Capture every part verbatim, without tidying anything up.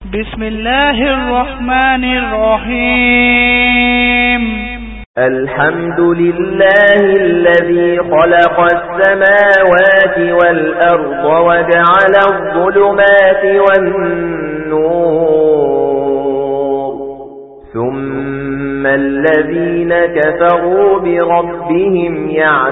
بسم الله الرحمن الرحيم. الحمد لله الذي خلق السماوات والأرض وجعل الظلمات والنور ثم الذين كفروا بربهم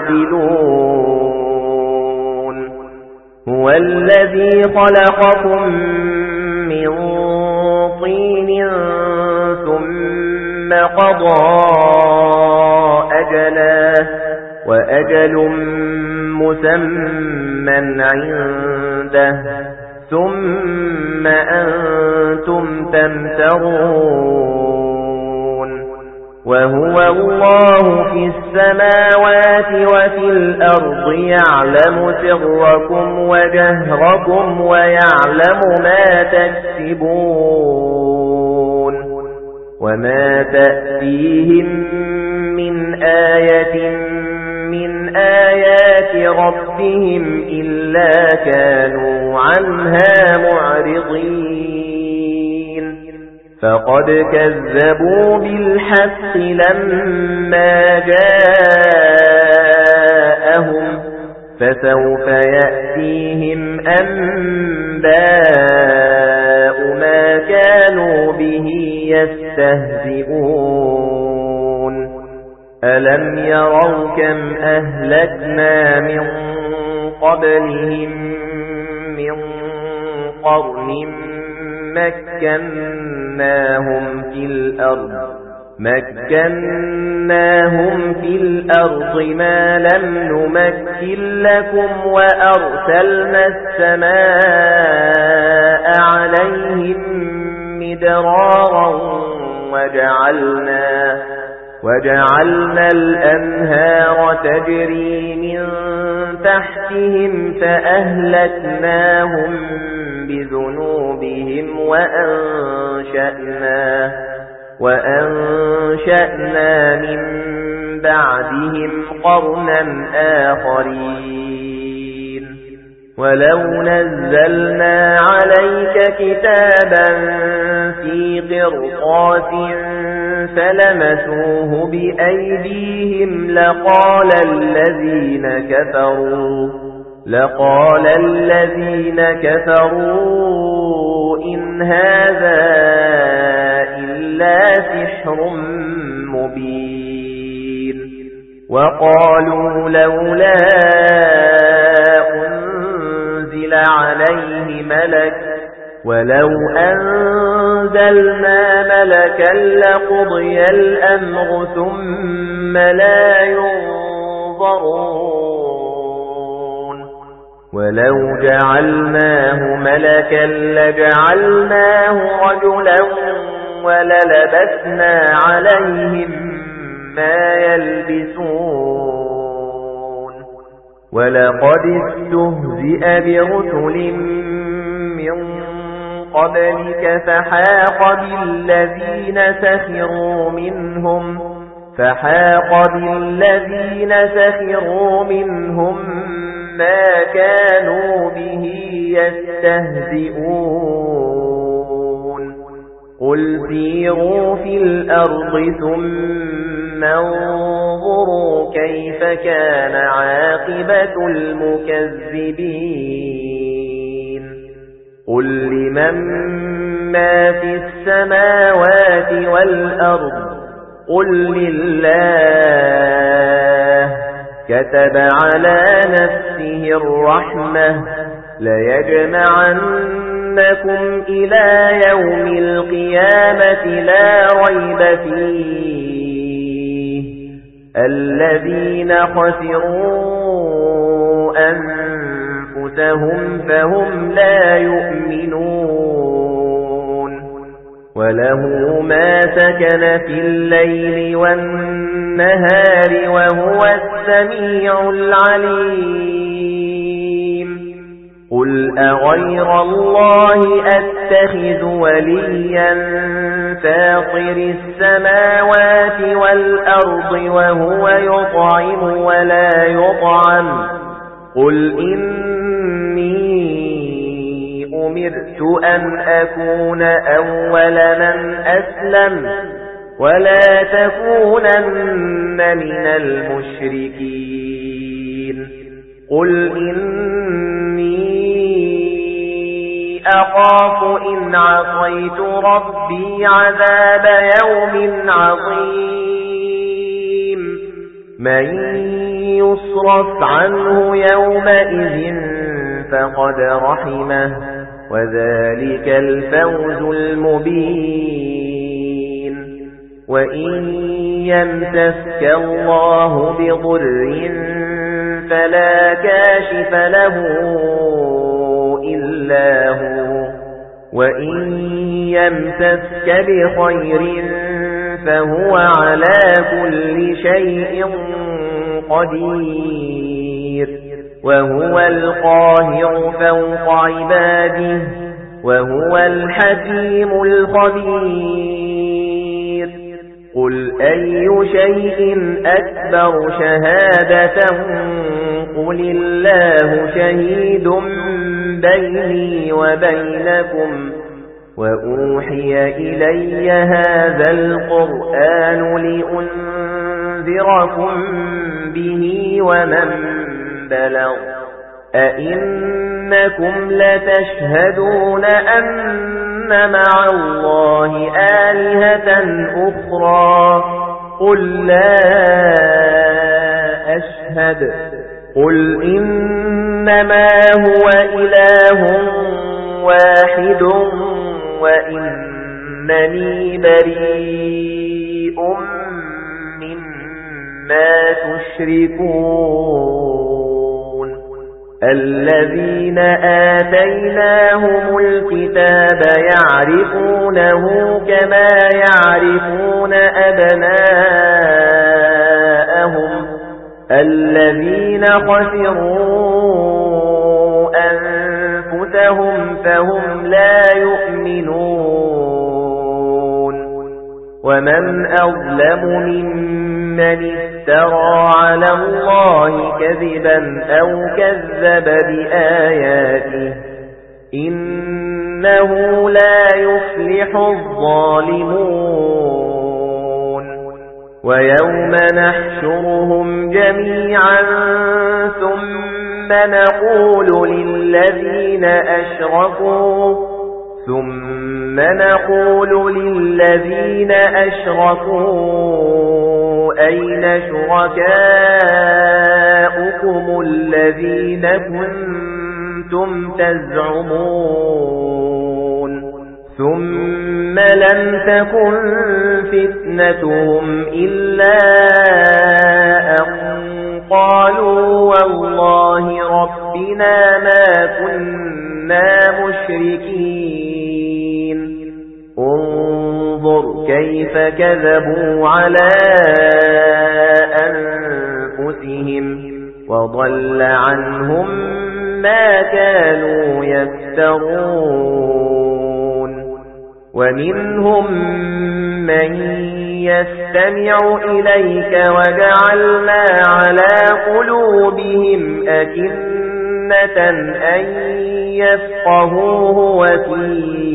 يعدلون. هو الذي خلقكم من طين ثم قضى أجلا وأجل مسمى عنده ثم أنتم تمترون. وهو الله في السماوات وفي الأرض يعلم سركم وجهركم ويعلم ما تكسبون. وما تأتيهم من آية من آيات ربهم إلا كانوا عنها معرضين. فقد كذبوا بالحق لما جاءهم فسوف يأتيهم أنباء ما كانوا به يستهزئون. ألم يروا كم أهلكنا من قبلهم من قرن مكناهم في الأرض مكناهم في الأرض ما لم نمكن لكم وأرسلنا السماء عليهم مدرارا وجعلنا وجعلنا الأنهار تجري من تحتهم فأهلكناهم بذنوبهم وأنشأنا وأنشأنا من بعدهم قرنا آخرين. ولو نزلنا عليك كتابا في قرطاس فلمسوه بأيديهم لقال الذين كفروا لقال الذين كفروا إن هذا إلا سحر مبين. وقالوا لولا أنزل عليه ملك ولو أنزلنا ملكا لقضي الأمر ثم لا ينظرون. ولو جعلناه ملكا لجعلناه رجلا وللبسنا عليهم ما يلبسون. ولقد استهزئ برسل من قبلك فحاق بالذين سخروا منهم فحاق بالذين سخروا منهم ما كانوا به يستهزئون. قل سيروا في الأرض ثم انظروا كيف كان عاقبة المكذبين. قل لمن ما في السماوات والأرض قل لله كتب على نفسه الرحمة ليجمعنكم إلى يوم القيامة لا ريب فيه الذين خسروا أنفسهم فهم لا يؤمنون. وله ما سكن في الليل والنهار وهو السميع العليم. قل أغير الله أتخذ وليا فاطر السماوات والأرض وهو يطعم ولا يطعم قل إني أُمِرْتُ أَنْ أَكُونَ أَوَّلَ مَنْ أَسْلَمَ وَلَا تَكُونَنَّ مِنَ الْمُشْرِكِينَ قُلْ إِنِّي أَخَافُ إِنْ عَصَيْتُ رَبِّي عَذَابَ يَوْمٍ عَظِيمٍ مَنْ يُصْرَفْ عَنْهُ يَوْمَئِذٍ فَقَدْ رَحِمَهُ وَذَلِكَ الْفَوْزُ الْمُبِينُ وَإِنْ يَمْسَسْكَ اللَّهُ بِضُرٍّ فَلَا كَاشِفَ لَهُ إِلَّا هُوَ وَإِنْ يَمْسَسْكَ بِخَيْرٍ فَهُوَ عَلَى كُلِّ شَيْءٍ قَدِيرٌ وَهُوَ الْقَاهِرُ فَوْقَ عِبَادِهِ وَهُوَ الْحَكِيمُ الْخَبِيرُ قُلْ أَيُّ شَيْءٍ أَكْبَرُ شَهَادَةً قُلِ اللَّهُ شَهِيدٌ بَيْنِي وَبَيْنَكُمْ وَأُوحِيَ إِلَيَّ هَذَا الْقُرْآنُ لِأُنذِرَكُم بِهِ وَمَن بَلَغَ أَئِنَّكُمْ لَتَشْهَدُونَ أَنَّ مَعَ اللَّهِ آلِهَةً أُخْرَى قُل لَّا أَشْهَدُ قُلْ إِنَّمَا هُوَ إِلَٰهٌ وَاحِدٌ وَإِنَّنِي بَرِيءٌ مِّمَّا تُشْرِكُونَ الَّذِينَ آتَيْنَاهُمُ الْكِتَابَ يَعْرِفُونَهُ كَمَا يَعْرِفُونَ أَبْنَاءَهُمْ الَّذِينَ خَسِرُوا أَنفُسَهُمْ فَهُمْ لا يُؤْمِنُونَ وَمَنْ أَظْلَمُ مِمَّنِ افْتَرَى عَلَى اللَّهِ كَذِبًا أَوْ كَذَّبَ بِآيَاتِهِ إِنَّهُ لَا يُفْلِحُ الظَّالِمُونَ وَيَوْمَ نَحْشُرُهُمْ جَمِيعًا ثُمَّ نَقُولُ لِلَّذِينَ أَشْرَكُوا ثُمَّ نَقُولُ لِلَّذِينَ أَشْرَكُوا أَيْنَ شُرَكَاؤُكُمُ الَّذِينَ كُنتُمْ تَزْعُمُونَ ثُمَّ لَمْ تَكُنْ فِتْنَتُهُمْ إِلَّا أَنْ قَالُوا وَاللَّهِ رَبِّنَا مَا كُنَّا مُشْرِكِينَ انظُرْ كَيْفَ كَذَبُوا عَلَى أَنفُسِهِمْ وَضَلَّ عَنْهُمْ مَا كَانُوا يَفْتَرُونَ وَمِنْهُمْ مَنْ يَسْتَمِعُ إِلَيْكَ وَجَعَلْنَا عَلَى قُلُوبِهِمْ أَكِنَّةً أَنْ يَفْقَهُوهُ وَفِي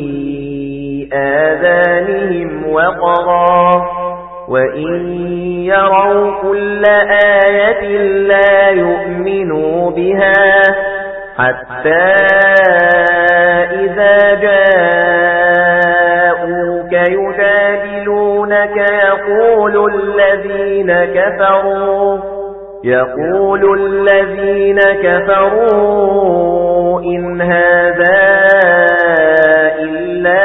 آذَانِهِمْ وَقْرًا وَإِنْ يَرَوْا كُلَّ آيَةٍ لَا يُؤْمِنُوا بِهَا حَتَّى إِذَا جَاءُوكَ يُجَادِلُونَكَ يَقُولُ الَّذِينَ كَفَرُوا يَقُولُ الَّذِينَ كَفَرُوا إِنْ هَذَا إِلَّا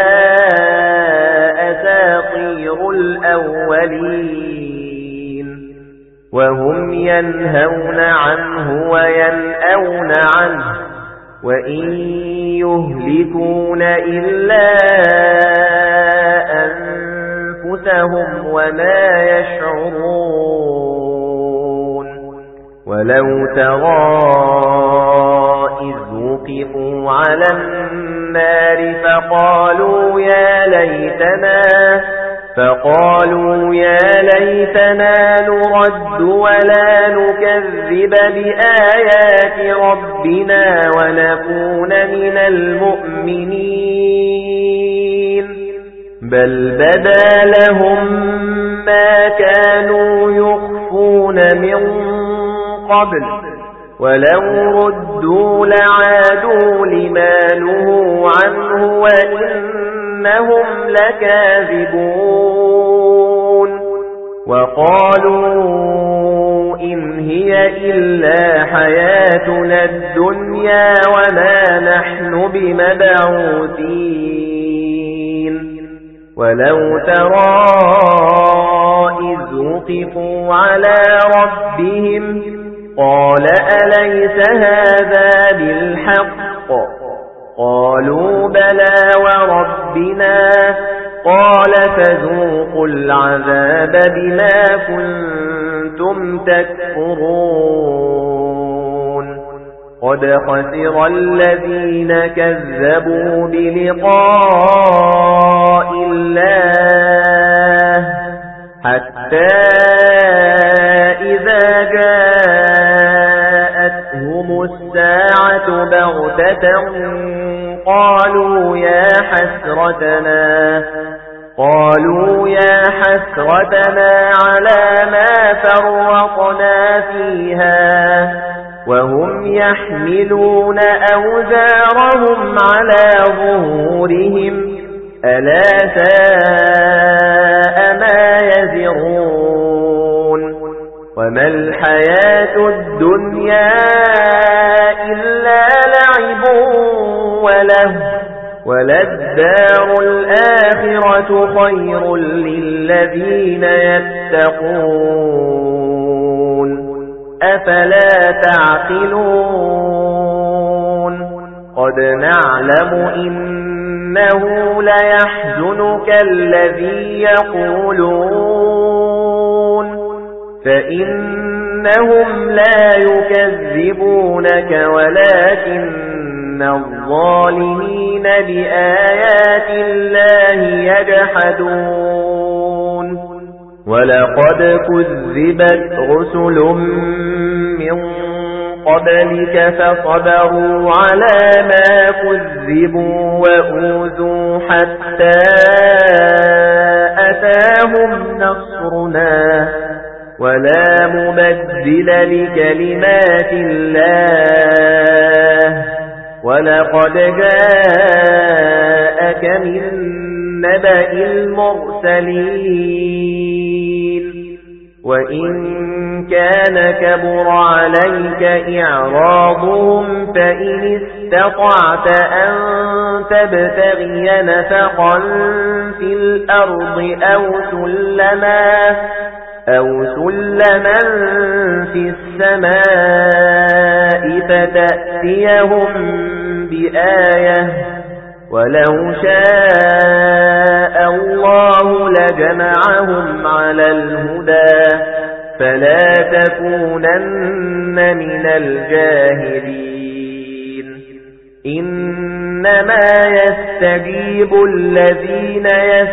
أَسَاطِيرُ الْأَوَّلِينَ وَهُمْ يَنْهَوْنَ عَنْهُ وَيَنْأَوْنَ عَنْهُ وَإِنْ يُهْلِكُونَ إِلَّا أَنفُسَهُمْ وَمَا يَشْعُرُونَ وَلَوْ تَرَى إِذْ وُقِفُوا عَلَى النَّارِ فَقَالُوا يَا لَيْتَنَا فقالوا يا ليتنا نرد ولا نكذب بآيات ربنا ونكون من المؤمنين بل بدا لهم ما كانوا يخفون من قبل ولو ردوا لعادوا لما نهوا عنه وإنهم لكاذبون وقالوا إن هي إلا حياتنا الدنيا وما نحن بمبعوثين ولو ترى إذ وقفوا على ربهم قال أليس هذا بالحق قالوا بلى وربنا قال فذوقوا العذاب بما كنتم تكفرون قد خسر الذين كذبوا بلقاء الله حتى إذا جاءتهم الساعة بغتة قالوا يا حسرتنا قالوا يا حسرتنا على ما فرطنا فيها وهم يحملون أوزارهم على ظهورهم ألا ساء ما يزرون وما الحياة الدنيا إلا لعب وله وللدار الآخرة خير للذين يتقون أفلا تعقلون قد نعلم إنه ليحزنك الذي يقولون فإنهم لا يكذبونك ولكن الظالمين بآيات الله يجحدون ولقد كذبت رسل من قبلك فصبروا على ما كذبوا وأوذوا حتى أتاهم نصرنا ولا مبدل لكلمات الله ولقد جاءك من نبأ المرسلين وإن كان كبر عليك إعراضهم فإن استطعت أن تبتغي نفقا في الأرض أو سلما أو سلما في السماء فتأتيهم بآية ولو شاء الله لجمعهم على الهدى فلا تكونن من الجاهلين إنما يستجيب الذين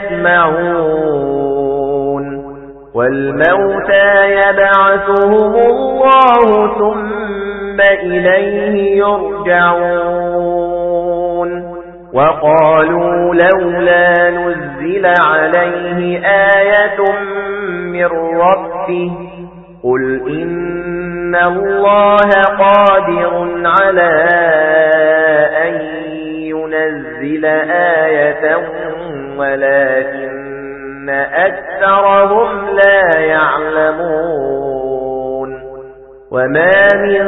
يسمعون والموتى يبعثهم الله ثم إليه يرجعون وقالوا لولا نزل عليه آية من ربه قل إن الله قادر على أن ينزل آية ولكن أكثرهم لا يعلمون وما من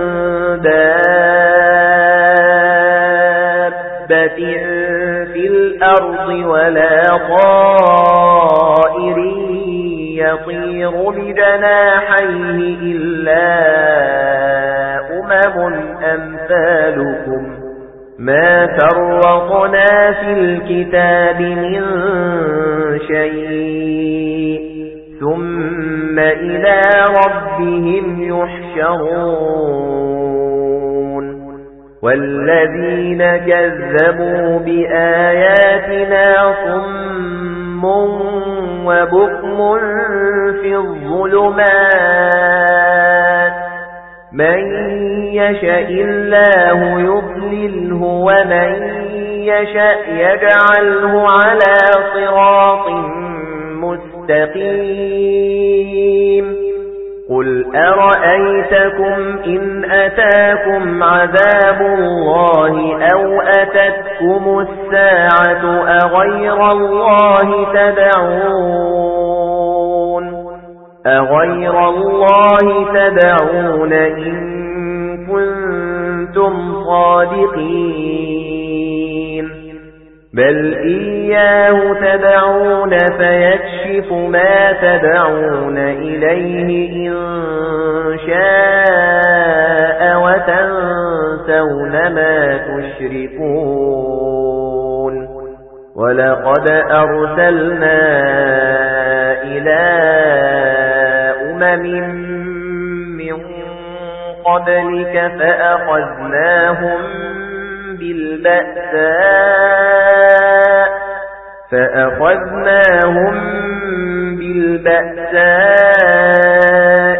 دابة في الأرض ولا طائر يطير بجناحيه إلا أمم أمثالكم ما فرطنا في الكتاب من شيء ثم إلى ربهم يحشرون والذين كذبوا بآياتنا صم وبكم في الظلمات من يشاء الله يضلله ومن يشاء يجعله على صراط مستقيم قل أرأيتكم إن أتاكم عذاب الله أو أتتكم الساعة أغير الله تدعون أغير الله تدعون إن كنتم صادقين بل إياه تدعون فيكشف ما تدعون إليه إن شاء وتنسون ما تشركون ولقد أرسلنا إلى أمم من قبلك فأخذناهم بالبأساء فأخذناهم بالبأساء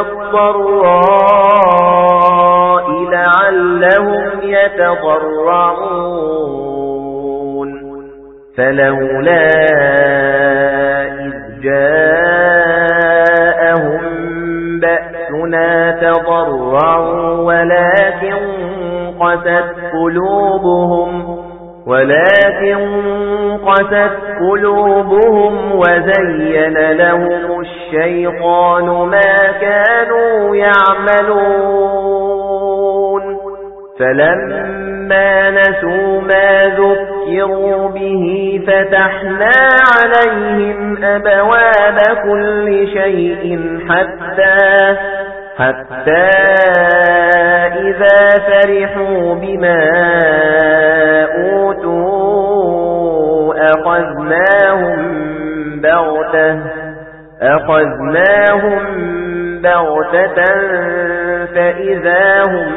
والضراء لعلهم يتضرعون فلولا إذ جاءهم بأسنا تضرعوا ولكن قست قلوبهم ولكن قست قلوبهم وزين لهم الشيطان ما كانوا يعملون فلما نسوا ما ذكروا به فتحنا عليهم أبواب كل شيء حتى حتى إذا فرحوا بما أوتوا أخذناهم بغتة أخذناهم بغتة فإذا هم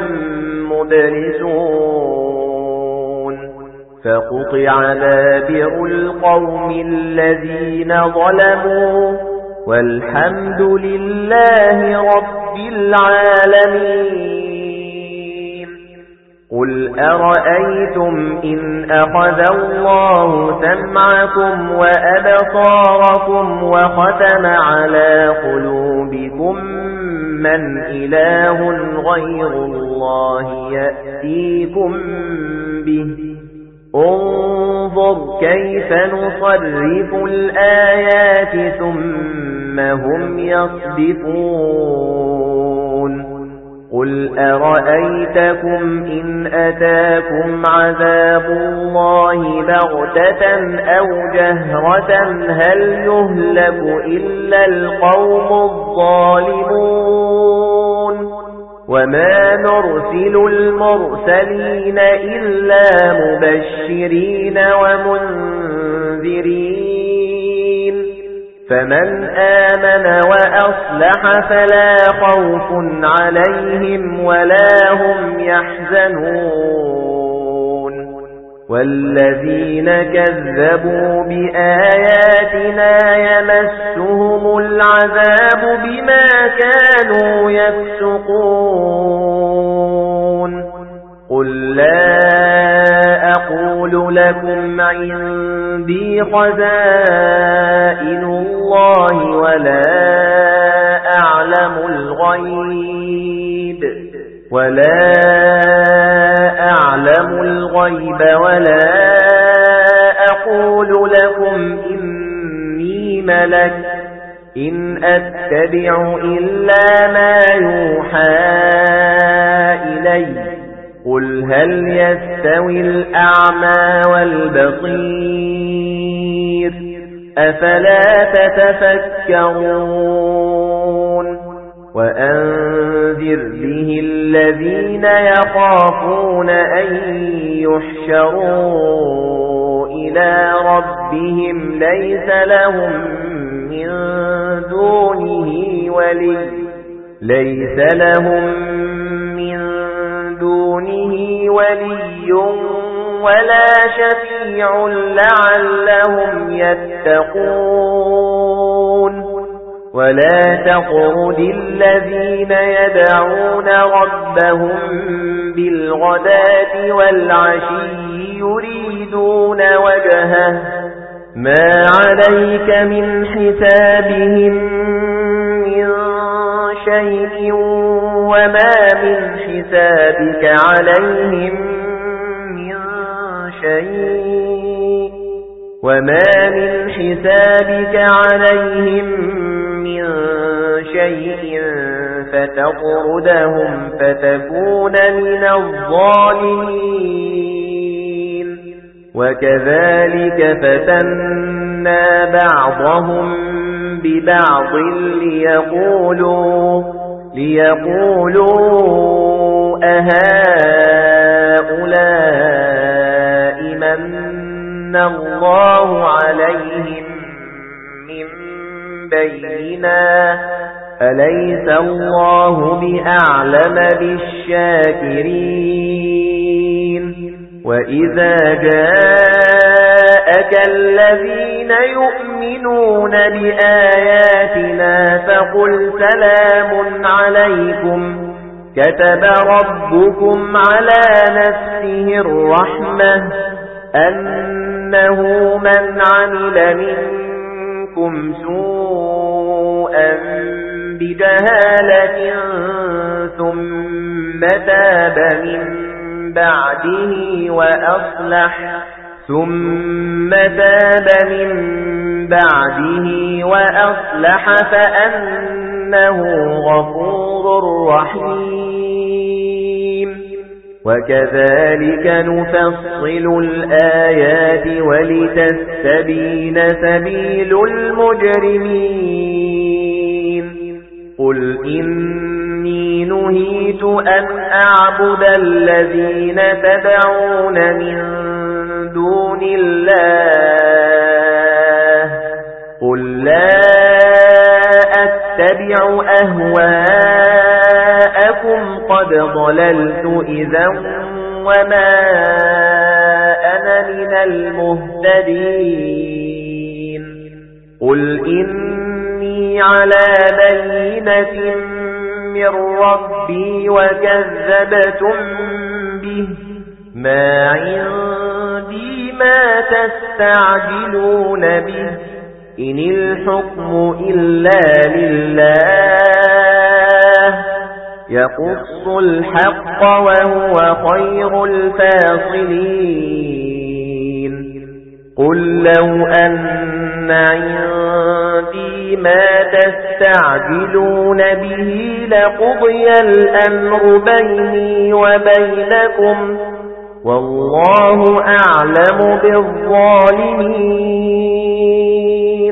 مبلسون فقطع دابر القوم الذين ظلموا والحمد لله رب العالمين قل أرأيتم إن أخذ الله سمعكم وأبصاركم وختم على قلوبكم من إله غير الله يأتيكم به انظر كيف نصرف الآيات ثم هم يصدفون قل أرأيتكم إن أتاكم عذاب الله بغتة أو جهرة هل يهلك إلا القوم الظالمون وما نرسل المرسلين إلا مبشرين ومنذرين فمن آمن وأصلح فلا خوف عليهم ولا هم يحزنون والذين كذبوا بآياتنا يمسهم العذاب بما كانوا يفسقون قل لا أقول لكم عندي خزائن الله ولا أعلم الغيب ولا أعلم الغيب ولا أقول لكم إني ملك إن أتبع إلا ما يوحى إلي قل هل يستوي الأعمى والبصير أفلا تتفكرون وأنذر به الذين يخافون أن يحشروا إلى ربهم ليس لهم من دونه ولي ليس لهم من دونه ولي ولا شفيع لعلهم يتقون ولا تطرد الذين يدعون ربهم بالغداة والعشي يريدون وجهه ما عليك من حسابهم من شيء وما من حسابك عليهم من شيء وما من حسابك عليهم من شيء فتطردهم فتكون من الظالمين وكذلك فتنا بعضهم ببعض ليقولوا ليقولوا أهؤلاء من الله عليهم من بيننا أليس الله بأعلم بالشاكرين وإذا جاءك الذين يؤمنون بآياتنا فقل سلام عليكم كتب ربكم على نفسه الرحمة أنه من عمل منكم سوءا بجهالة ثم تاب من بعده وأصلح ثم تاب من بعده وأصلح فأنه غفور رحيم وكذلك نفصل الآيات ولتستبين سبيل المجرمين قل إني نهيت أن أعبد الذين تدعون من دون الله قل لا أتبع أهواءكم قد ضللت إذا وما أنا من المهتدين قل إني على بينة من ربي وكذبتم به ما عندي ما تستعجلون به إن الحكم إلا لله يقص الحق وهو خير الفاصلين قل لو أن عندي ما تستعجلون به لقضي الأمر بيني وبينكم والله أعلم بالظالمين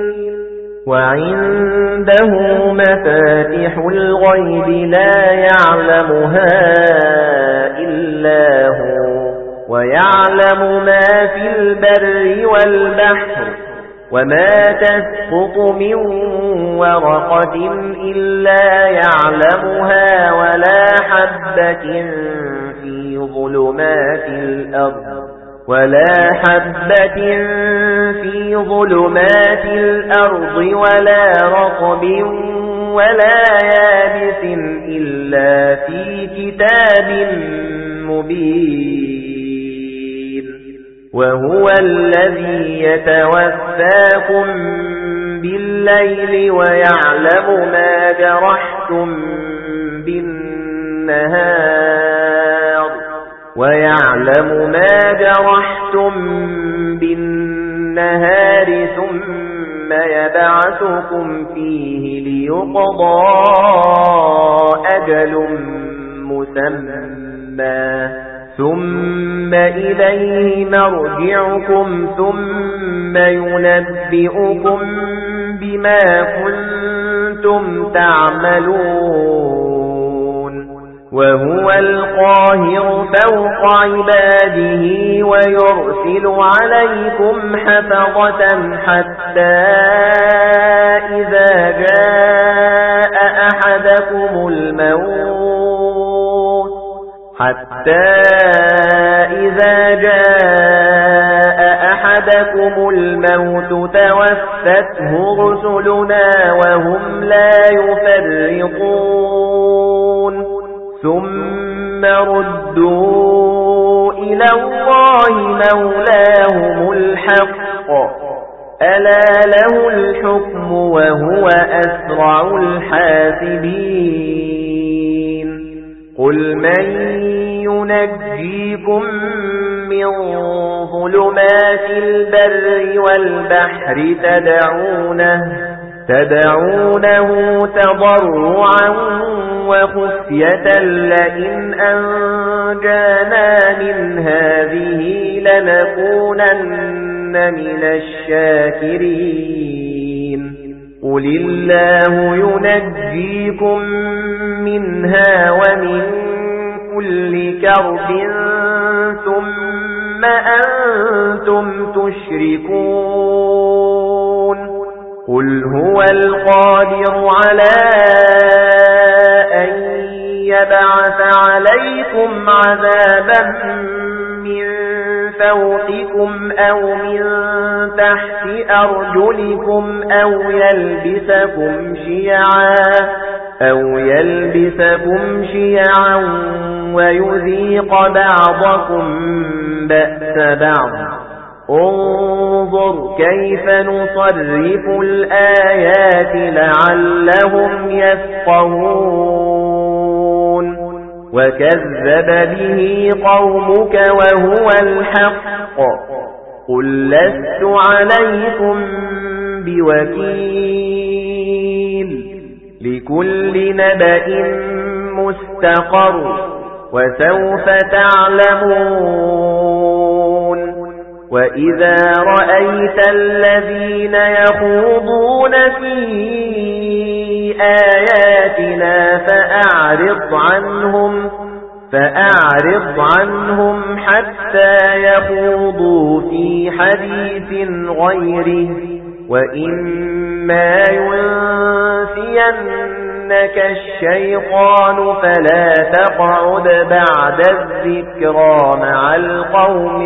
وعنده مفاتح الغيب لا يعلمها إلا هو ويعلم ما في البر والبحر وما تسقط من ورقة إلا يعلمها ولا حبة في ظلمات الأرض ولا حبة في ظلمات الأرض ولا رطب ولا يابس إلا في كتاب مبين وهو الذي يتوفاكم بالليل ويعلم ما جرحتم بالنهار ويعلم ما جرحتم بالنهار ثم يبعثكم فيه ليقضى أجل مسمى ثم إليه مرجعكم ثم ينبئكم بما كنتم تعملون وهو القاهر فوق عباده ويرسل عليكم حفظة حتى إذا جاء أحدكم الموت حتى إذا جاء أحدكم أحدكم الموت توفته رسلنا وهم لا يفرطون ثم ردوا إلى الله مولاهم الحق ألا له الحكم وهو أسرع الحاسبين قل من ينجيكم من ظلمات البر والبحر تدعونه تدعونه تضرعا وخفية لئن أنجانا من هذه لنكونن من الشاكرين قل الله ينجيكم منها ومن كل كرب ثم أنتم تشركون قل هو القادر على أن يبعث عليكم عذابا من فوقكم أو من تحت أرجلكم أو يلبسكم شيعا أو يلبسكم شيعا ويذيق بعضكم بأس بعض انظر كيف نصرف الآيات لعلهم يفقهون وكذب به قومك وهو الحق قل لست عليكم بوكيل لكل نبأ مستقر وسوف تعلمون وإذا رأيت الذين يخوضون في آياتنا فأعرض عنهم فأعرض عنهم حتى يخوضوا في حديث غيره وإما ينسينك الشيطان فلا تقعد بعد الذكرى مع القوم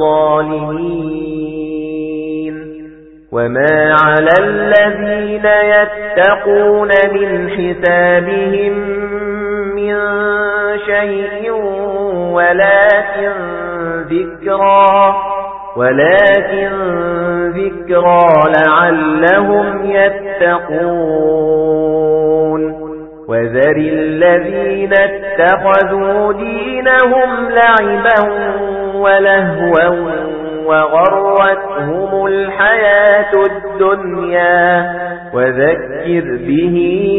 الظالمين وما على الذين يتقون من حسابهم من شيء ولكن ذكرى ولكن ذكرى لعلهم يتقون وذر الذين اتخذوا دينهم لعبا ولهوا وغرتهم الحياة الدنيا وذكر به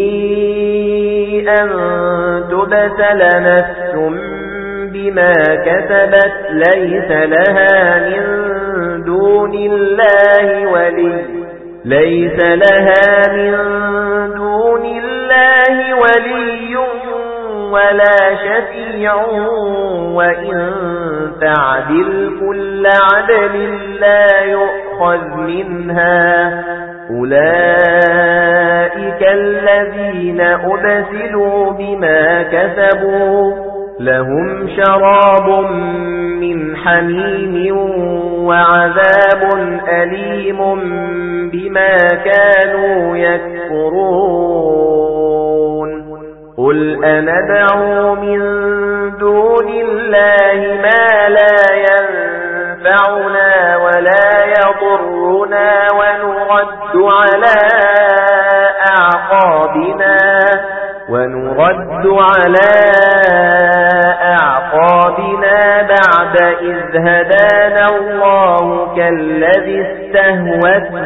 أن تبتل نفس بما كسبت ليس لها من دون الله ولي ليس لها من دون الله ولي ولا شفيع وإن تعدل كل عدل لا يؤخذ منها أولئك الذين أبسلوا بما كسبوا لهم شراب من حميم وعذاب أليم بما كانوا يكفرون قل أندعو من دون الله ما لا ينفعنا ولا يضرنا ونرد على أعقابنا ونرد على أعقابنا بعد إذ هدانا الله كالذي استهوته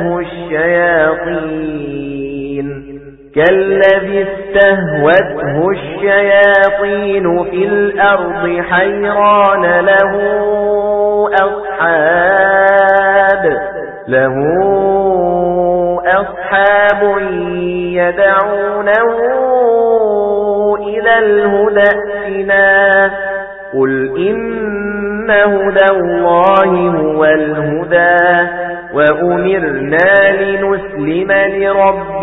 الشياطين كالذي استهوته الشياطين في الأرض حيران له أصحاب له أصحاب يدعونه إلى الهدى ائتنا قل إن هدى الله هو الهدى وأمرنا لنسلم لرب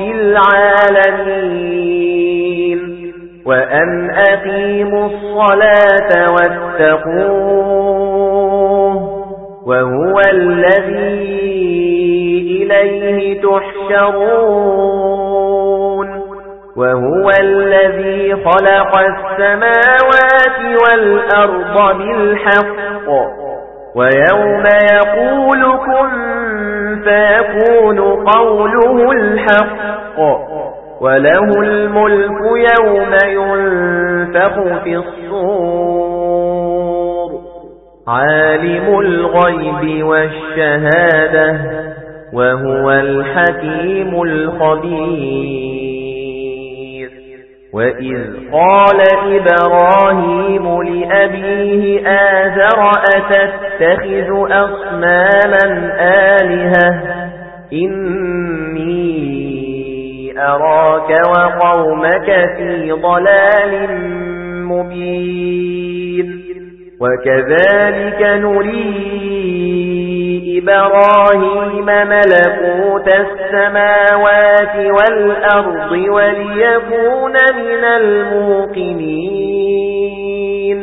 العالمين وأن أقيموا الصلاة واتقوه وهو الذي إليه تحشرون وهو الذي خلق السماوات والأرض بالحق ويوم يقول كن فيكون قوله الحق وله الملك يوم ينفخ في الصور عالم الغيب والشهادة وهو الحكيم الخبير وإذ قال إبراهيم لأبيه آزر أتتخذ أصناما آلهة إني أراك وقومك في ضلال مبين وكذلك نري إبراهيم ملكوت السماوات والأرض وليكون من الموقنين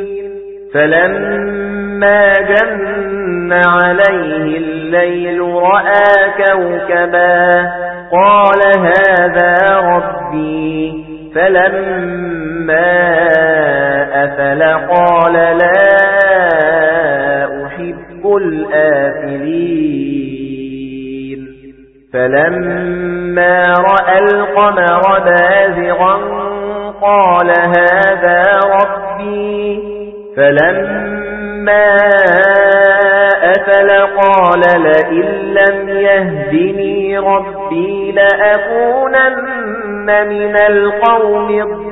فلما جن عليه الليل رأى كوكبا قال هذا ربي فلما أفل قال لا أحب الآفلين فلما رأى القمر بازغا قال هذا ربي فلما أفل قال لئن لم يهدني ربي لأكونن من القوم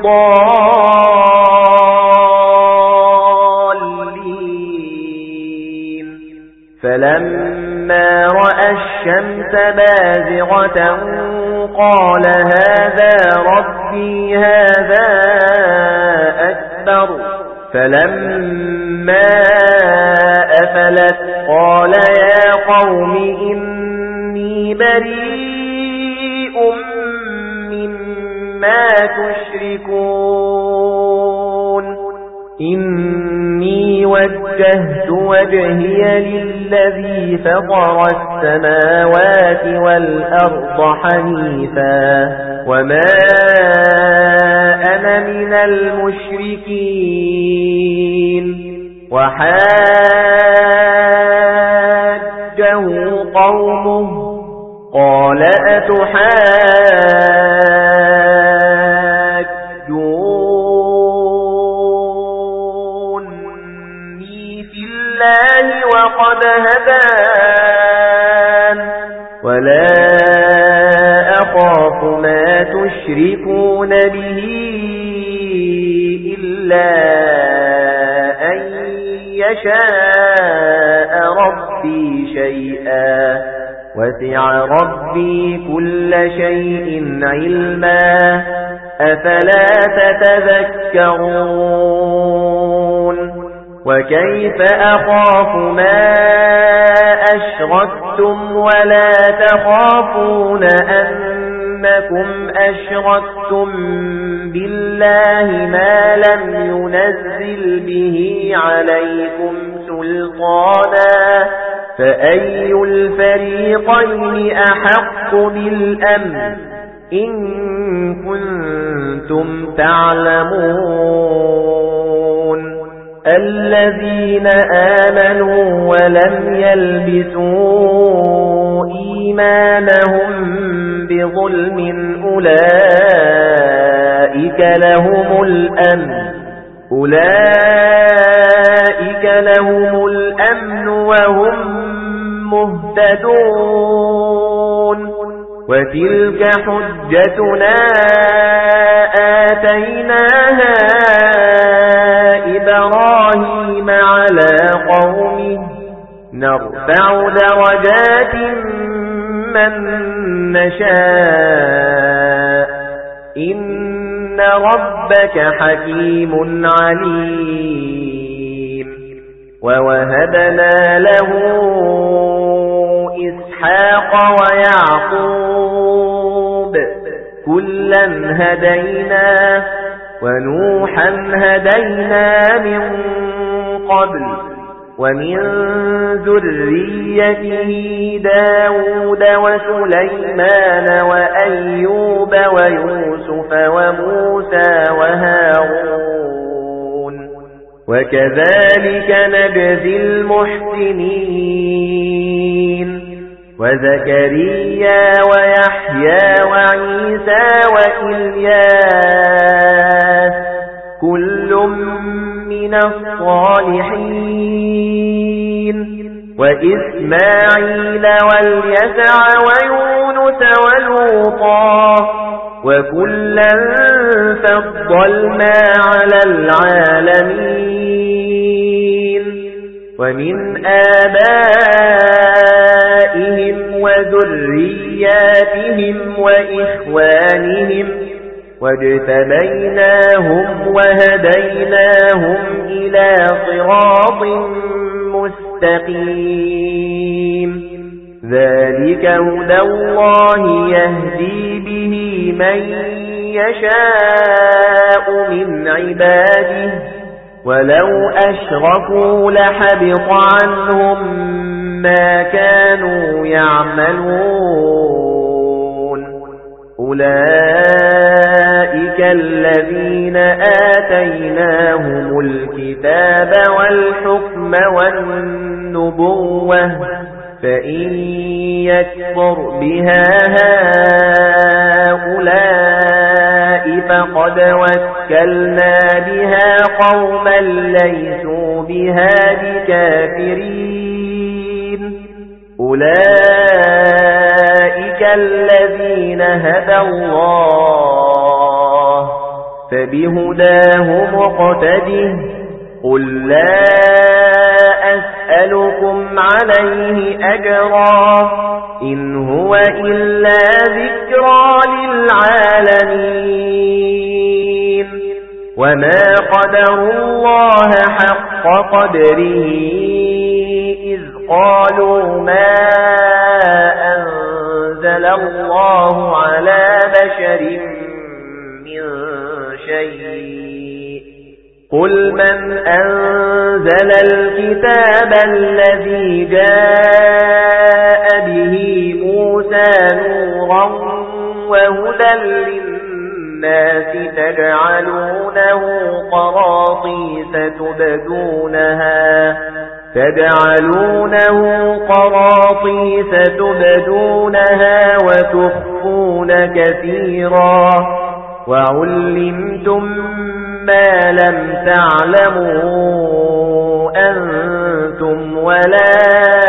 الضالين فلما رأى الشمس بازغة قال هذا ربي هذا أكبر فلما أفلت قال يا قوم إني بريء مما تشركون إني وجهت وجهي للذي فطر السماوات والأرض حنيفا وما أنا من المشركين وحاجه قومه قال أتحاجوني في الله وقد هدان ولا أخاف ما تشركون به إلا أن يشاء ربي شيئا وسع ربي كل شيء علما أفلا تتذكرون وكيف أخاف ما أشركتم ولا تخافون أنكم أشركتم بالله ما لم ينزل به عليكم سلطانا فأي الفريقين أحق بالأمن إن كنتم تعلمون الذين آمنوا ولم يلبسوا إيمانهم بظلم أولئك لهم الأمن أولئك لهم الأمن وهم مهتدون وتلك حجتنا آتيناها إبراهيم على قومه نرفع درجات من نشاء إن ربك حكيم عليم ووهبنا له إسحاق ويعقوب كلا هدينا ونوحا هدينا من قبل ومن ذريته داود وسليمان وأيوب ويوسف وموسى وهارون وكذلك نجزي المحسنين وزكريا ويحيى وعيسى وإلياس كل من الصالحين وإسماعيل واليسع ويونس ولوطا وكلا فضلنا على العالمين ومن آبائهم وذرياتهم وإخوانهم واجتبيناهم وهديناهم إلى صراط مستقيم ذلك هدى الله يهدي به من يشاء من عباده ولو أشركوا لحبط عنهم ما كانوا يعملون أولئك الذين آتيناهم الكتاب والحكم والنبوة فإن يكفر بها هؤلاء فقد وكلنا بها قوما ليسوا بها بكافرين أولئك الذين هدى الله فبهداه مقتده قل لا أسألكم عليه أجرا إن هو إلا ذكرى للعالمين وما قدروا الله حق قدره إذ قالوا ما أنزل الله على بشر من شيء قل من أنزل الكتاب الذي جاء به موسى نورا وهدى للناس تجعلونه قراطيس تبدونها تجعلونه قراطيس تبدونها وتخفون كثيرا وعلمتم ما لم تعلموا أنتم ولا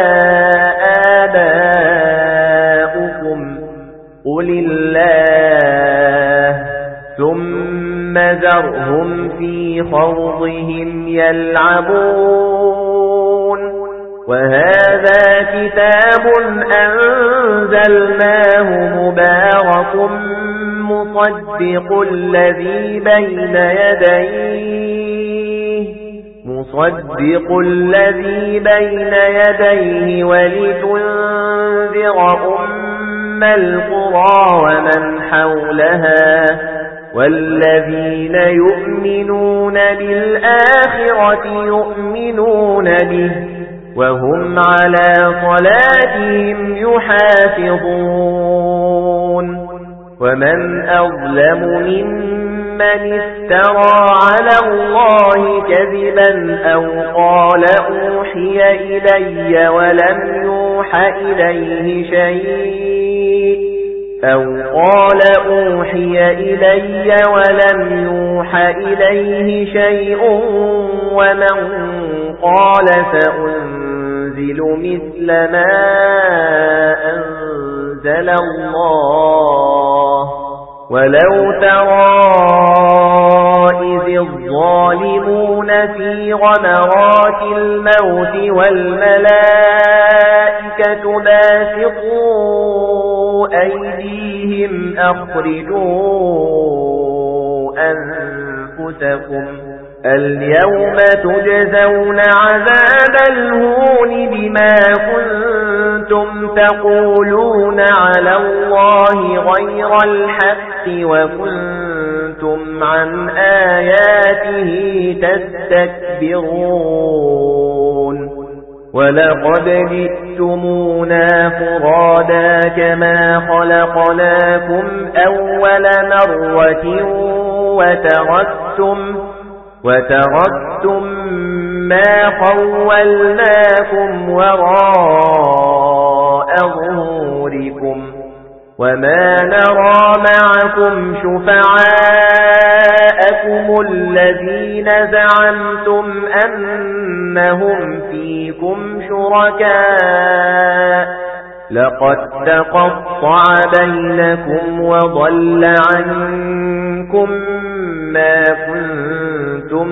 آباؤكم قل الله ثم ذرهم في خوضهم يلعبون وهذا كتاب أنزلناه مبارك مصدق الذي بين يديه مصدق الذي بين يديه ولتنذر أم القرى ومن حولها والذين يؤمنون بالآخرة يؤمنون به وهم على صلاتهم يحافظون ومن أظلم ممن افترى على الله كذبا أو قال أوحي إلي ولم يوحى إليه شيء أو قال أوحي إلي ولم يوحى إليه شيء ومن قال سأنزل مثل ما أنزل الله ولو ترى إذ الظالمون في غمرات الموت والملائكة باسطوا أيديهم أخرجوا أنفسكم اليوم تجزون عذاب الهون بما كنتم تقولون على الله غير الحق وكنتم عن آياته تستكبرون وَلَقَدْ جِئْتُمُونَا فُرَادَى كَمَا خَلَقْنَاكُمْ أَوَّلَ مَرَّةٍ وَتَرَكْتُمْ وَتَرَكْتُمْ مَا خَوَّلْنَاكُمْ وَرَاءَ ظُهُورِكُمْ وَمَا نَرَى مَعَكُمْ شُفَعَاءَكُمُ الَّذِينَ زَعَمْتُمْ أَنَّهُمْ فِيكُمْ شُرَكَاءُ لَقَدْ تَقَطَّعَ بَيْنَكُمْ وَضَلَّ عَنكُم مَّا كُنتُمْ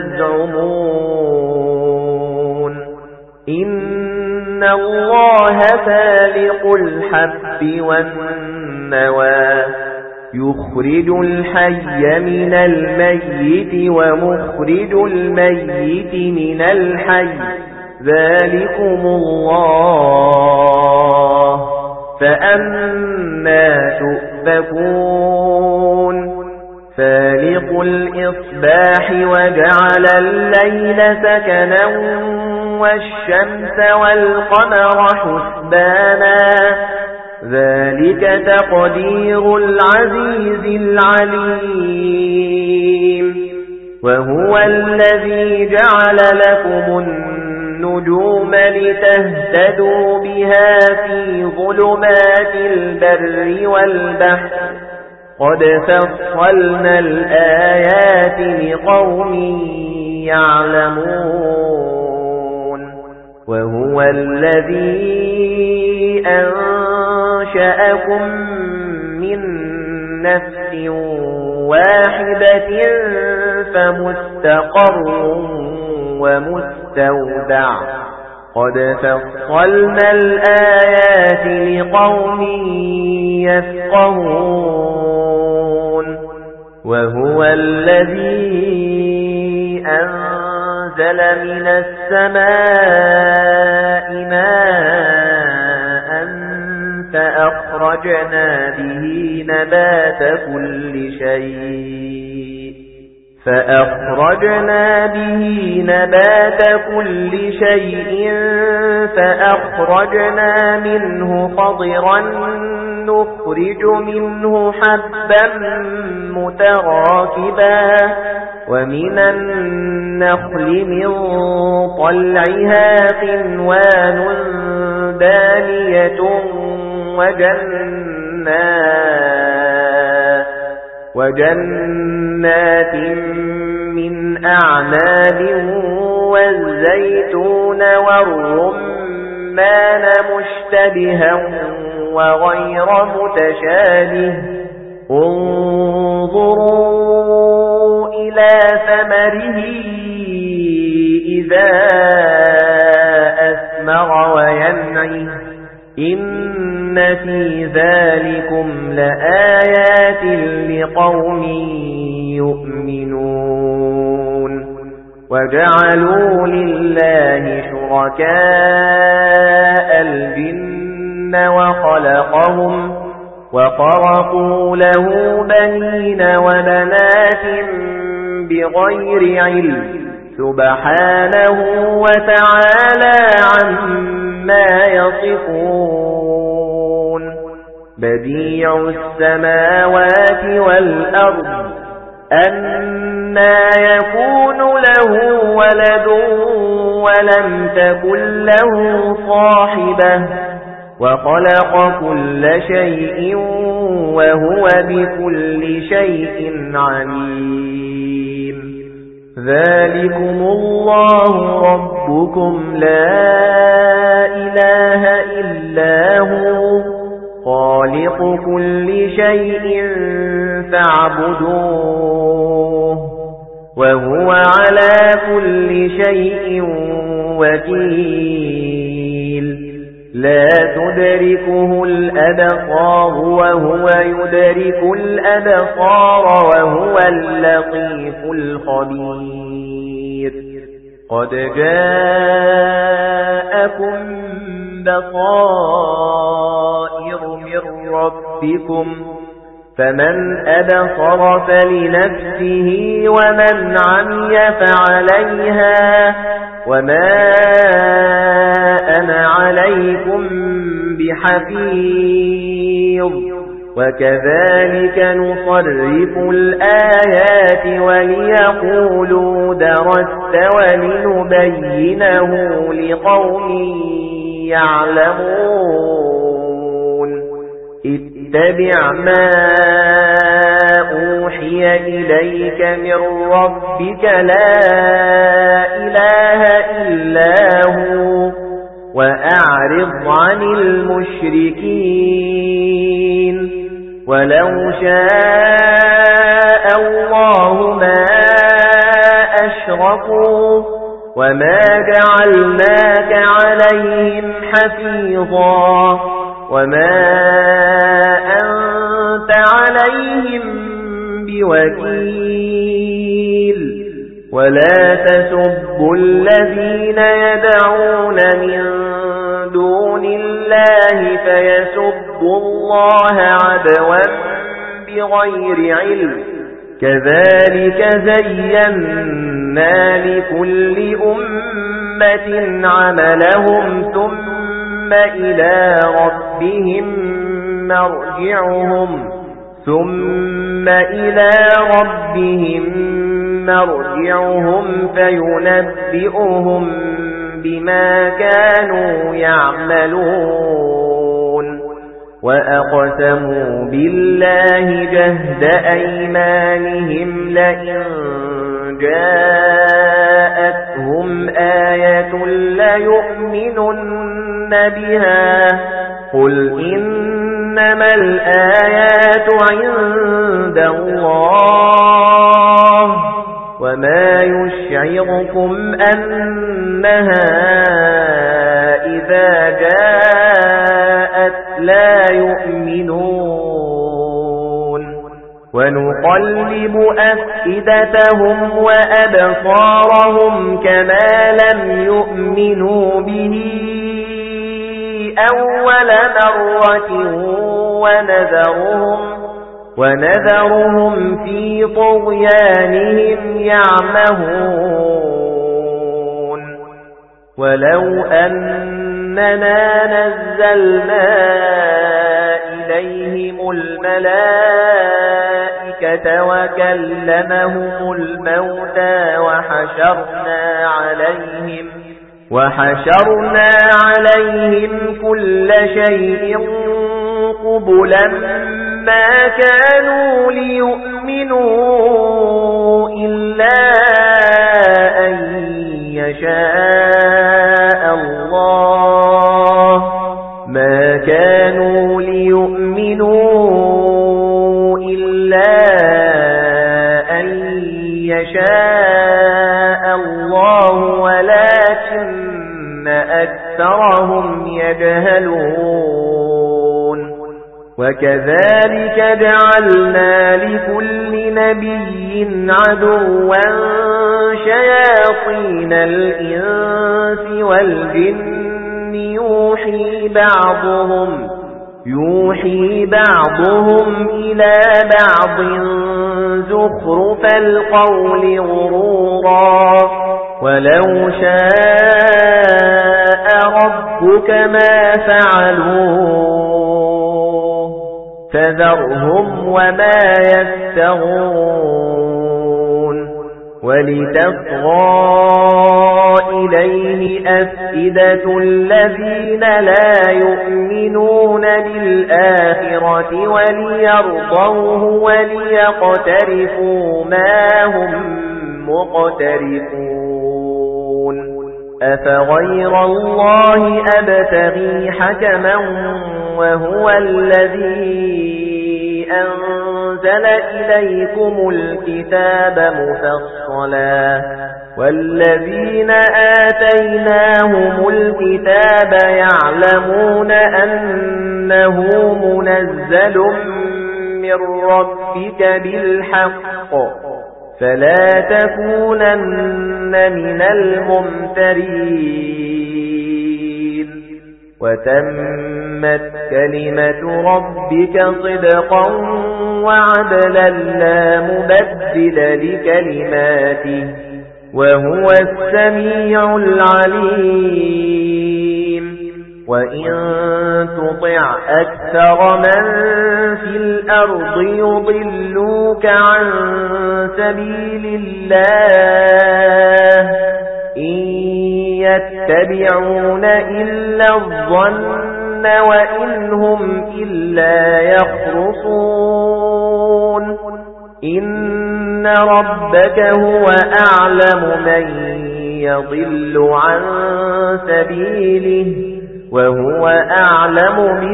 تَزْعُمُونَ إِنَّ اللَّهَ فَالِقُ الْحَبِّ وَالنَّوَى يُخْرِجُ الْحَيَّ مِنَ الْمَيِّتِ وَمُخْرِجُ الْمَيِّتِ مِنَ الْحَيِّ ذَلِكُمُ اللَّهُ فَأَنَّى تُؤْفَكُونَ فَالِقُ الْإِصْبَاحِ وَجَعَلَ اللَّيْلَ سَكَنًا وَالشَّمْسَ وَالْقَمَرَ حُسْبَانًا ذَلِكَ تَقْدِيرُ الْعَزِيزِ الْعَلِيمِ وَهُوَ الَّذِي جَعَلَ لَكُمُ النُّجُومَ لِتَهْتَدُوا بِهَا فِي ظُلُمَاتِ الْبَرِّ وَالْبَحْرِ قَدْ فَصَّلْنَا الْآيَاتِ لِقَوْمٍ يَعْلَمُونَ وَهُوَ الَّذِي أَنشَأَكُم مِّن نَّفْسٍ وَاحِدَةٍ فَمُسْتَقَرٌّ وَمُسْتَوْدَعٌ قَدْ فَصَّلْنَا الْآيَاتِ لِقَوْمٍ يَفْقَهُونَ وَهُوَ الَّذِي أَنزَلَ مِنَ السَّمَاءِ مَاءً فَأَخْرَجْنَا بِهِ نَبَاتَ كُلِّ شَيْءٍ فَأَخْرَجْنَا بِهِ نَبَاتَ كُلِّ شَيْءٍ فَأَخْرَجْنَا مِنْهُ خَضِرًا نُخْرِجُ مِنْهُ حَبًّا مُتَرَاكِبًا وَمِنَ النَّخْلِ مِنْ طَلْعِهَا قِنْوَانٌ دَانِيَةٌ وَجَنَّاتٍ وَجَنَّاتٍ مِّنْ أَعْنَابٍ وَالزَّيْتُونَ وَالرُّمَّانَ مُشْتَبِهًا وَغَيْرَ مُتَشَابِهٍ انظُرُوا إِلَى ثَمَرِهِ إِذَا أَثْمَرَ وَيَنْعِهِ إِنَّ فِي ذَلِكُمْ لَآيَاتٍ لِقَوْمٍ يُؤْمِنُونَ وَجَعَلُوا لِلَّهِ شُرَكَاءَ الْجِنَّ وَخَلَقَهُمْ وَخَرَقُوا لَهُ بَنِينَ وَبَنَاتٍ بِغَيْرِ عِلْمٍ سُبْحَانَهُ وَتَعَالَى عَمَّا يَصِفُونَ بَدِيعُ السَّمَاوَاتِ وَالْأَرْضِ أَنَّى يَكُونُ لَهُ وَلَدٌ وَلَمْ تَكُنْ لَهُ صَاحِبَةٌ وَخَلَقَ كُلَّ شَيْءٍ وَهُوَ بِكُلِّ شَيْءٍ عَلِيمٌ ذَلِكُمُ اللَّهُ رَبُّكُمْ لَا إِلَٰهَ إِلَّا هُوَ خَالِقُ كُلِّ شَيْءٍ فَاعْبُدُوهُ وَهُوَ عَلَى كُلِّ شَيْءٍ وَكِيلٌ لا تدركه الأبصار وهو يدرك الأبصار وهو اللطيف الخبير قد جاءكم بصائر من ربكم فمن أبصر فلنفسه ومن عمي فعليها وما أنا عليكم بحفيظ وكذلك نصرف الآيات وليقولوا درست ولنبينه لقوم يعلمون اتبع ما أوحي إليك من ربك لا إله إلا هو وأعرض عن المشركين ولو شاء الله ما أشركوا وما جعلناك عليهم حفيظا وما أنت عليهم بوكيل ولا تسبوا الذين يدعون من دون الله فيسبوا الله عدوا بغير علم كذلك زينا لكل أمة عملهم ثم إلى ربهم مرجعهم ثم إلى ربهم مرجعهم فينبئهم بما كانوا يعملون وأقسموا بالله جهد أيمانهم لئن جاءتهم آية ليؤمنن بها قل إنما الآيات عند الله وما يشعركم أنها إذا جاءت لا يؤمنون ونقلب أفئدتهم وأبصارهم كما لم يؤمنوا به أول مرة ونذرهم ونذرهم في طغيانهم يعمهون ولو أننا نزلنا إليهم الملائكة وكلمهم الموتى وحشرنا عليهم وحشرنا عليهم كل شيء قبلا ما كانوا ليؤمنوا إلا أن يشاء الله ما كانوا ليؤمنوا إلا أن يشاء الله ولكن أكثرهم يجهلون وكذلك جعلنا لكل نبي عدوا شياطين الإنس والجن يوحي بعضهم يوحي بعضهم إلى بعض زخرف القول غرورا ولو شاء ربك ما فعلوه فذرهم وما يفترون ولتصغى إليه أفئدة الذين لا يؤمنون بالآخرة وليرضوه وليقترفوا ما هم مقترفون أفغير الله أبتغي حكما وهو الذي أنزل إليكم الكتاب مفصلا والذين آتيناهم الكتاب يعلمون أنه منزل من ربك بالحق فلا تكونن من الممترين وتمت كلمة ربك صدقا وعدلا لا مبدل لكلماته وهو السميع العليم وإن تطع أكثر من في الأرض يضلوك عن سبيل الله إن يتبعون إلا الظن وإن هم إلا يخرصون إن ربك هو أعلم من يضل عن سبيله وهو أعلم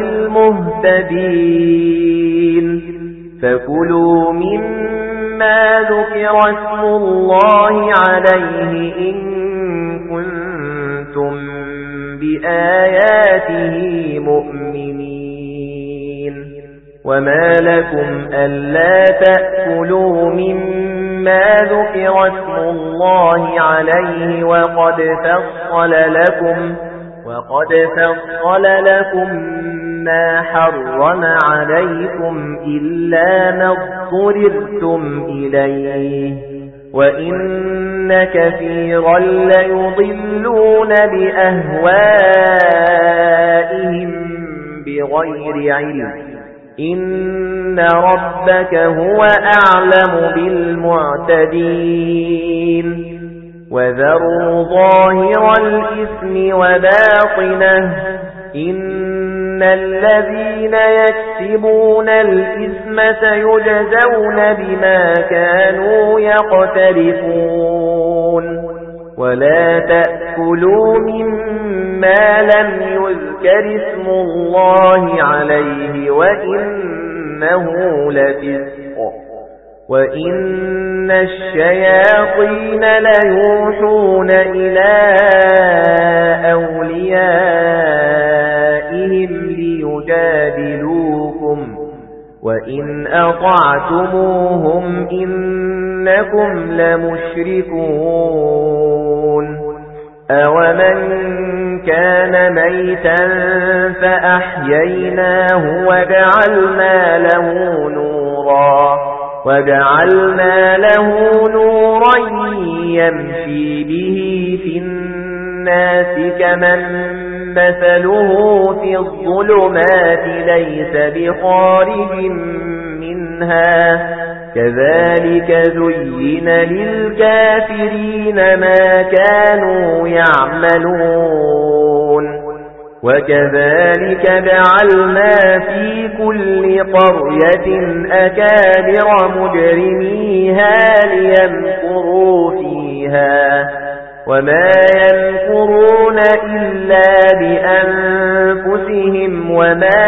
بالمهتدين فكلوا مما ذكر اسم الله عليه إن كنتم بآياته مؤمنين وما لكم ألا تأكلوا مما ذكر اسم الله عليه وقد فصل لكم وقد فصل لكم ما حرم عليكم إلا ما اضطررتم إليه وإن كثيرا ليضلون بأهوائهم بغير علم إن ربك هو أعلم بالمعتدين وذروا ظاهر الإثم وباطنه إن الذين يكسبون الإثم سيجزون بما كانوا يقترفون ولا تأكلوا مما لم يذكر اسم الله عليه وإنه لفسق وإن الشياطين ليوحون إلى أوليائهم ليجادلوكم وإن أطعتموهم إنكم لمشركون أَوَمَنْ كَانَ مَيْتًا فَأَحْيَيْنَاهُ وَجَعَلْنَا لَهُ نُورًا وَجَعَلْنَا لَهُ نُورًا يَمْشِي بِهِ فِي النَّاسِ كَمَنْ مَثَلُهُ في الظُّلُمَاتِ لَيْسَ بِخَارِجٍ منها كذلك زين للكافرين ما كانوا يعملون وكذلك جعلنا في كل قرية أكابر مجرميها ليمكروا فيها وما يمكرون إلا بأنفسهم وما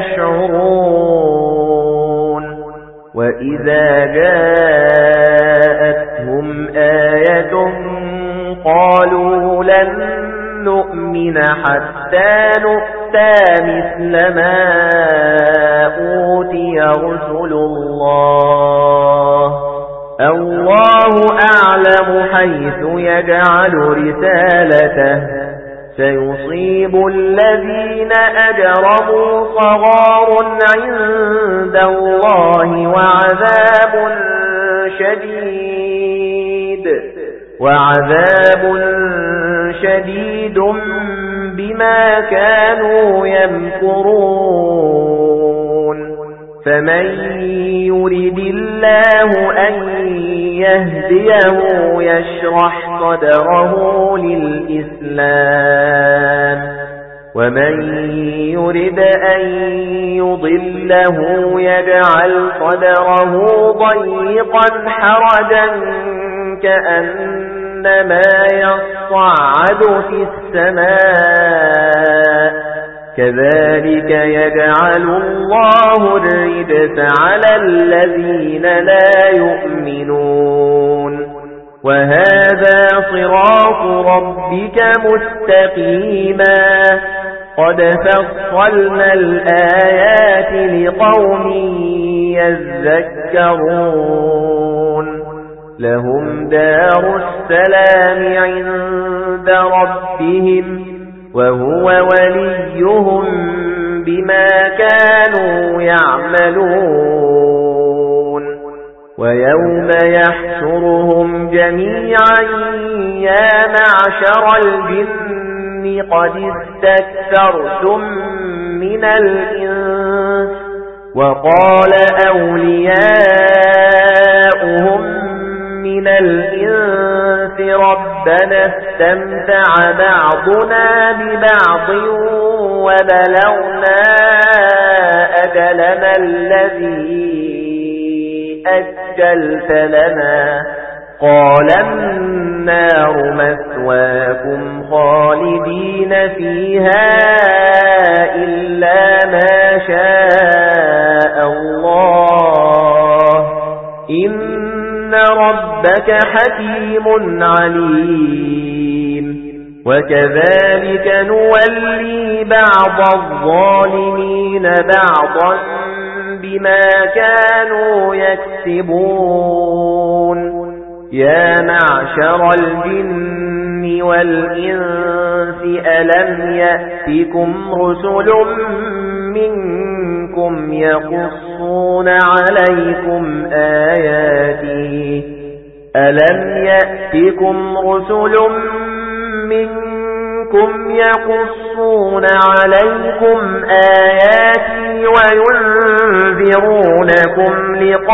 يشعرون وَإِذَا جَاءَتْهُمْ آيَةٌ قَالُوا لَن نُّؤْمِنَ حَتَّى نُؤْتَىٰ مِثْلَ مَا أُوتِيَ رُسُلُ اللَّهِ اللَّهُ أَعْلَمُ حَيْثُ يَجْعَلُ رِسَالَتَهُ سيصيب الذين أجرموا صغار عند الله وعذاب شديد وعذاب شديد بما كانوا يمكرون فمن يريد الله أن يهديه يشرح صدره للإسلام ومن يريد أن يضله يجعل صدره ضيقا حرجا كأنما يصعد في السماء كذلك يجعل الله الرجس على الذين لا يؤمنون وهذا صراط ربك مستقيما قد فصلنا الآيات لقوم يذكرون لهم دار السلام عند ربهم وهو وليهم بما كانوا يعملون ويوم يحشرهم جميعا يا معشر الجن قد استكثرتم من الإنس وقال أولياؤهم من الإنس ربنا استمتع بعضنا ببعض وبلغنا أجلنا الذي أجلت لنا قال النار مثواكم خالدين فيها إلا ما شاء الله إن ربك حكيم عليم وكذلك نولي بعض الظالمين بعضا بما كانوا يكسبون يا معشر الجن والإنس ألم يأتكم رسل منكم يقصون عليكم آياتي ألم يأتكم رسل منكم يقصون عليكم آياتي وينذرونكم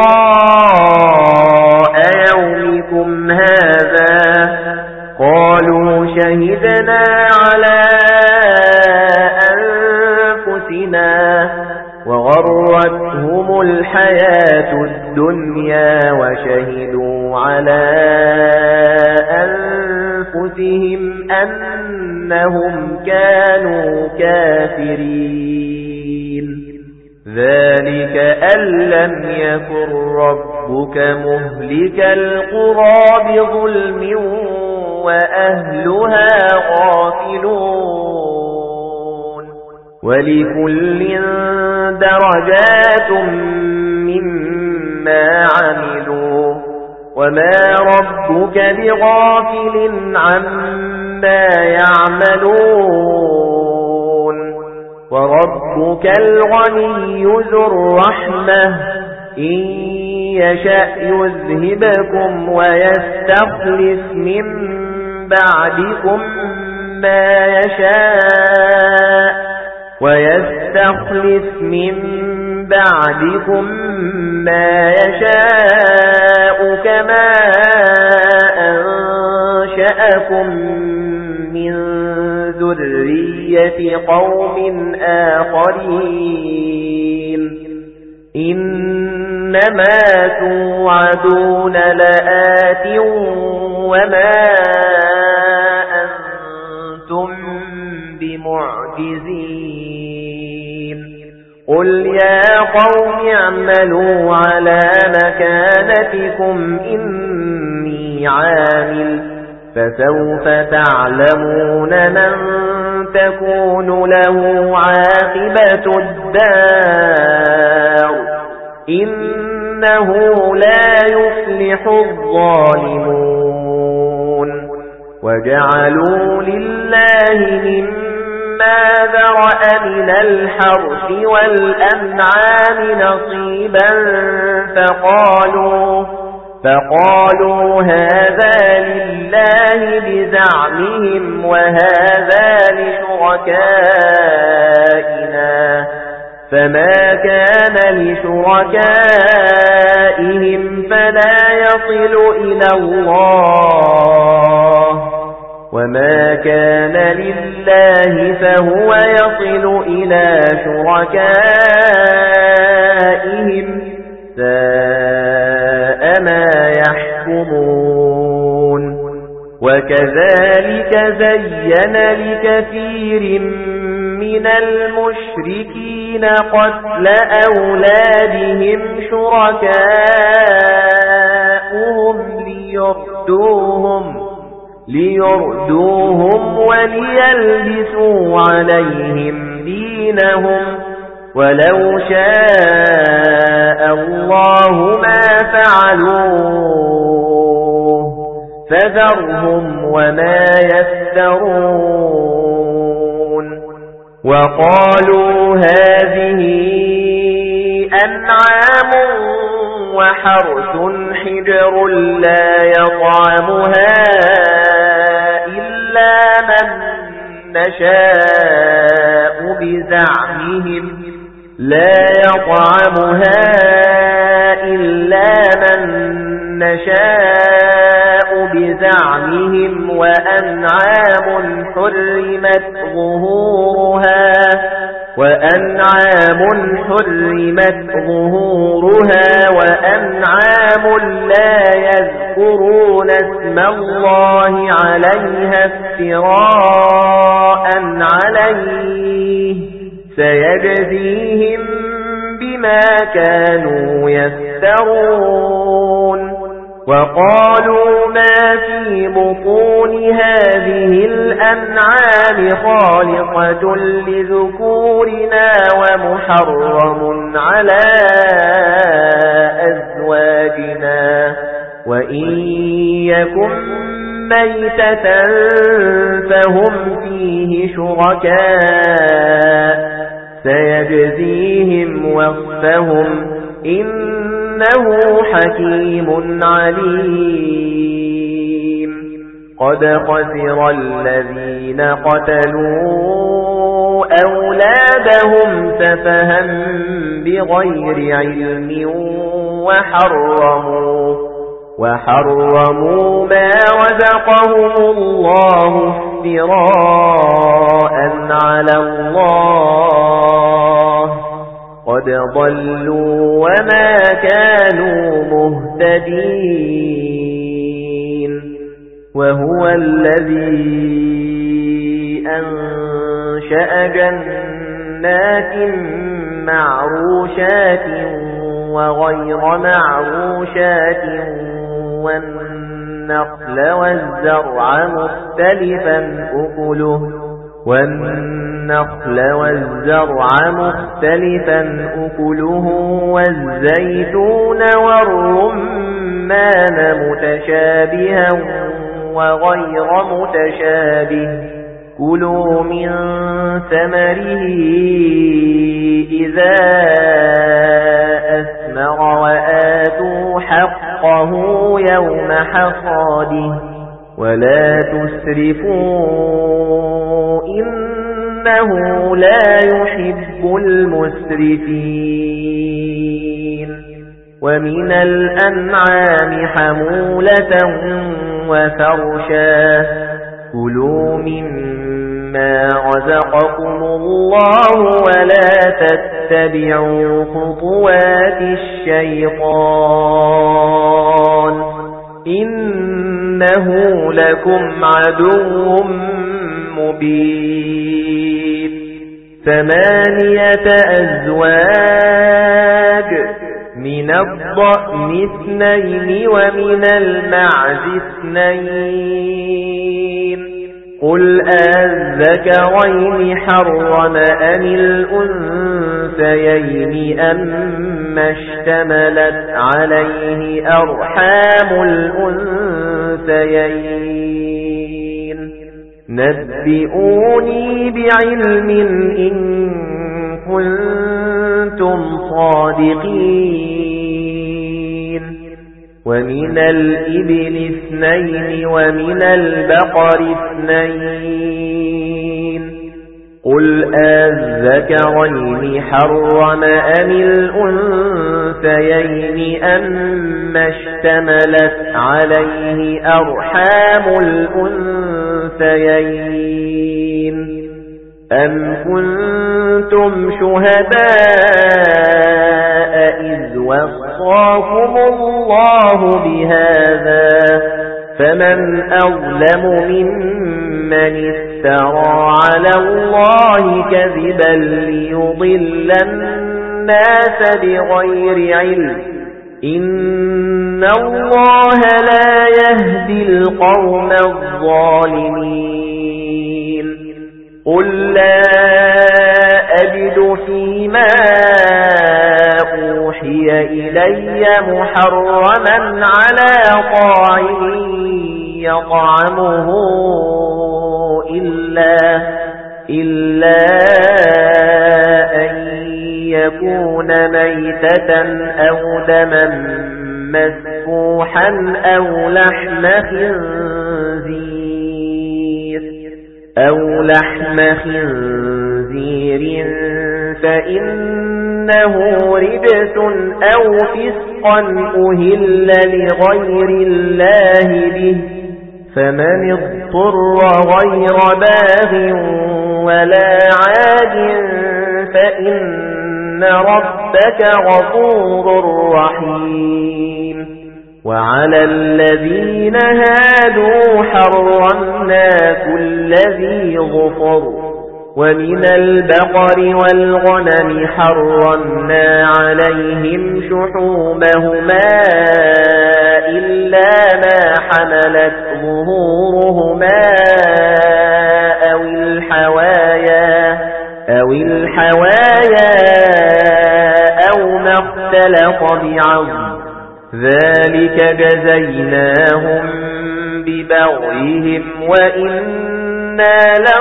لقاء يومكم هذا قالوا شهدنا على أنفسنا وغرتهم الحياة الدنيا وشهدوا على أنفسهم أنهم كانوا كافرين ذلك أن لم يكن ربك مهلك القرى بظلم وأهلها غافلون ولكل درجات مما عملوا وما ربك بغافل عما يعملون وربك الغني ذو الرحمة إن يشأ يذهبكم ويستخلف من بعدكم ما يشاء ويستخلف من بعدكم ما يشاء كما أنشأكم من ذرية قوم آخرين إنما توعدون لآت وما أنتم بمعجزين قل يا قوم اعملوا على مكانتكم إني عامل فسوف تعلمون من تكون له عاقبة الدار إنه لا يفلح الظالمون وجعلوا لله مما ذرأ من الحرث والأنعام نصيبا فقالوا فقالوا هذا لله بزعمهم وهذا لشركائنا فما كان لشركائهم فلا يصل إلى الله وما كان لله فهو يصل إلى شركائهم ساء ما يحكمون وكذلك زين لكثير من المشركين قتل أولادهم شركاؤهم ليردوهم ليردوهم وليلبسوا عليهم دينهم ولو شاء الله ما فعلوه فذرهم وما يفترون وقالوا هذه أنعام وحرث حجر لا يطعمها إلا من نشاء بزعمهم لا يطعمها إلا من نشاء بزعمهم وأنعام حرمت ظهورها وأنعام حرمت ظهورها وأنعام لا يذكرون اسم الله عليها افتراء عليه سيجزيهم بما كانوا يفترون وقالوا ما في بطون هذه الأنعام خالقة لذكورنا ومحرم على أزواجنا وإن يكن ميتة فهم فيه شركاء سيجزيهم وصفهم إنه حكيم عليم قد خسر الذين قتلوا أولادهم سفها بغير علم وحرموا وحرموا ما رزقهم الله افتراء على الله قد ضلوا وما كانوا مهتدين وهو الذي أنشأ جنات معروشات وغير معروشات والنخل والزرع مختلفا أكله والنخل والزرع مختلفا أكله والزيتون والرمان متشابها وغير متشابه كلوا من ثمره إذا أثمر وآتوا حقه يوم حصاده ولا تسرفوا إنه لا يحب المسرفين ومن الأنعام حمولة وفرشا كلوا مما رزقكم الله ولا تتبعوا خطوات الشيطان إنه لكم عدو مبين ثمانية أزواج من الضأن اثنين ومن المعز اثنين قل أذكرين حرم أم الأنثيين أما اشتملت عليه أرحام الأنثيين نبئوني بعلم إن كنتم صادقين ومن الإبل اثنين ومن البقر اثنين قل أذكرين حرم أم الأنثيين أما اشتملت عليه أرحام الأنثيين أم كنتم شهداء إذ وصاكم الله بهذا فمن أظلم ممن افترى على الله كذبا ليضل الناس بغير علم إن الله لا يهدي القوم الظالمين قل لا أجد فيما أوحي إلي محرما على طاعم يطعمه إلا, إلا أن يكون ميتة أو دما مسفوحا أو لحم خنزير أو لحم خنزير فإنه رجس أو فسقا أهل لغير الله به فمن اضطر غير باغ ولا عاد فإن ربك غفور رحيم. وعلى الذين هادوا حرمنا كل ذي ظفر ومن البقر والغنم حرمنا عليهم شحومهما إلا ما حملت ظهورهما أو الحوايا أو الحوايا أو ما اختلط بعظم ذلك جزيناهم ببغيهم وإنا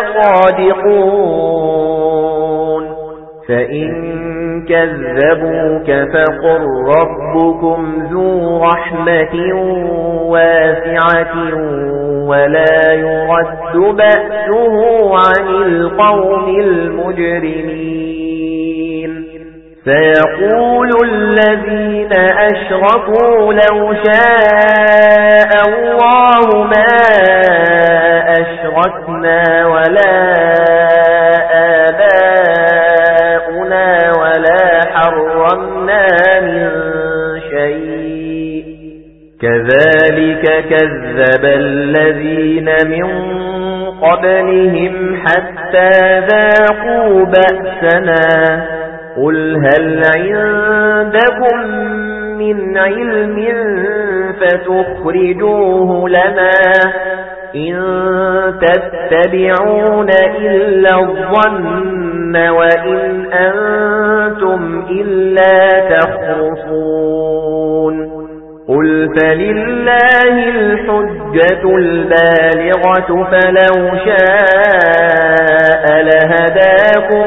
لصادقون. فإن كذبوك فقل ربكم ذو رحمة واسعة ولا يرد بأسه عن القوم المجرمين. سيقول الذين أشركوا لو شاء الله ما أشركنا ولا آباؤنا ولا حرمنا من شيء كذلك كذب الذين من قبلهم حتى ذاقوا بأسنا قل هل عندكم من علم فتخرجوه لنا إن تتبعون إلا الظن وإن أنتم إلا تخرصون قل فلله الحجة البالغة فلو شاء لهداكم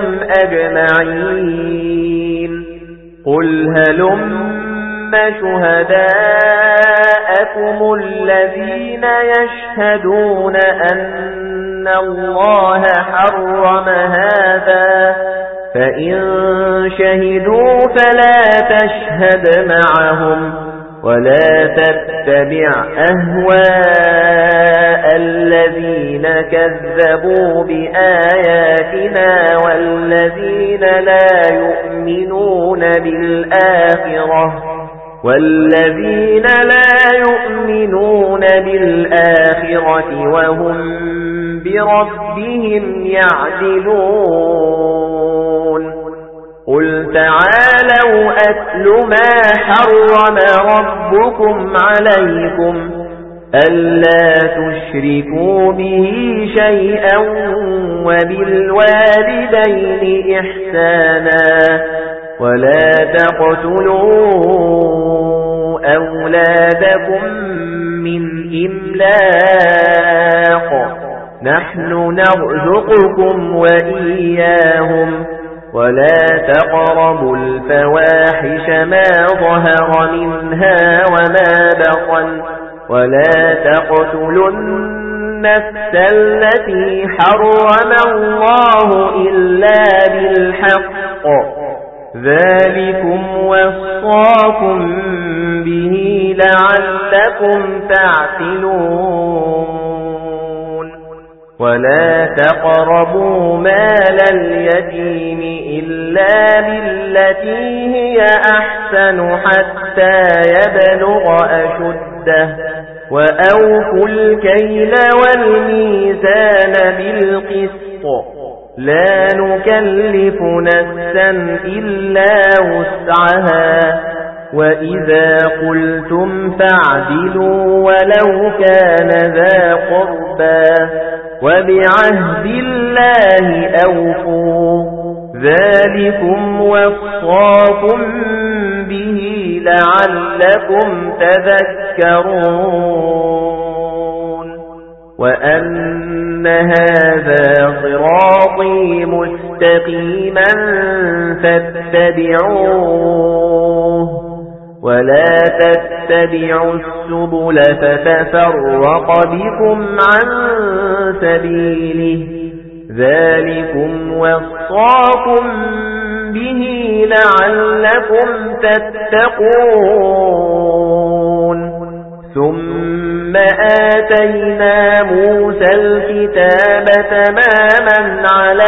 أجمعين. قل هلم شهداءكم الذين يشهدون أن الله حرم هذا فإن شهدوا فلا تشهد معهم ولا تتبع أهواء الذين كذبوا بآياتنا والذين لا يؤمنون بالآخرة والذين لا يؤمنون بالآخرة وهم بربهم يعدلون. قل تعالوا أتل ما حرم ربكم عليكم ألا تشركوا به شيئا وبالوالدين إحسانا ولا تقتلوا أولادكم من إملاق نحن نرزقكم وإياهم ولا تقربوا الفواحش ما ظهر منها وما بطن ولا تقتلوا النفس التي حرم الله إلا بالحق ذلكم وصاكم به لعلكم تعقلون. ولا تقربوا مال اليتيم إلا بالتي هي أحسن حتى يبلغ أشده وأوفوا الكيل والميزان بالقسط لا نكلف نفسا إلا وسعها وإذا قلتم فاعدلوا ولو كان ذا قربى وبعهد الله أوفوا ذلكم وصاكم به لعلكم تذكرون. وأن هذا صراطي مستقيما مستقيما فاتبعوه ولا تتبعوا السبل فتفرق بكم عن سبيله ذلكم وصاكم به لعلكم تتقون ثم آتينا موسى الكتاب تماما على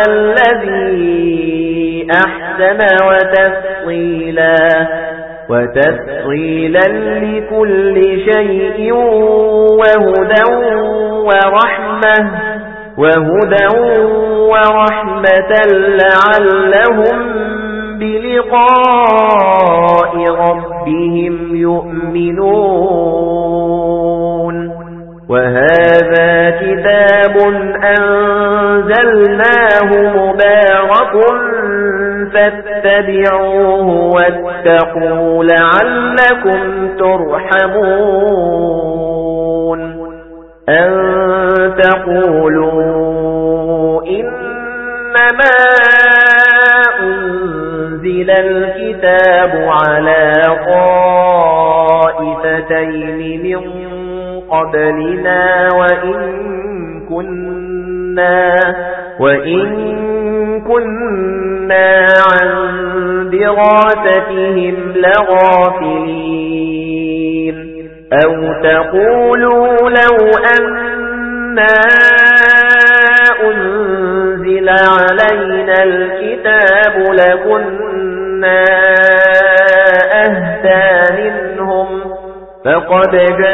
الذي أحسن وتفصيلا وتفصيلا لكل شيء وهدى ورحمة وهدى ورحمة لعلهم بلقاء ربهم يؤمنون وهذا كتاب أنزلناه مبارك فاتبعوه واتقوا لعلكم ترحمون أن تقولوا إنما أنزل الكتاب على طائفتين من قبلنا وإن كنا وإن كنا عن دراستهم لغافلين أو تقولوا لو أنا أنزل علينا الكتاب لكنا أهدى منهم فقد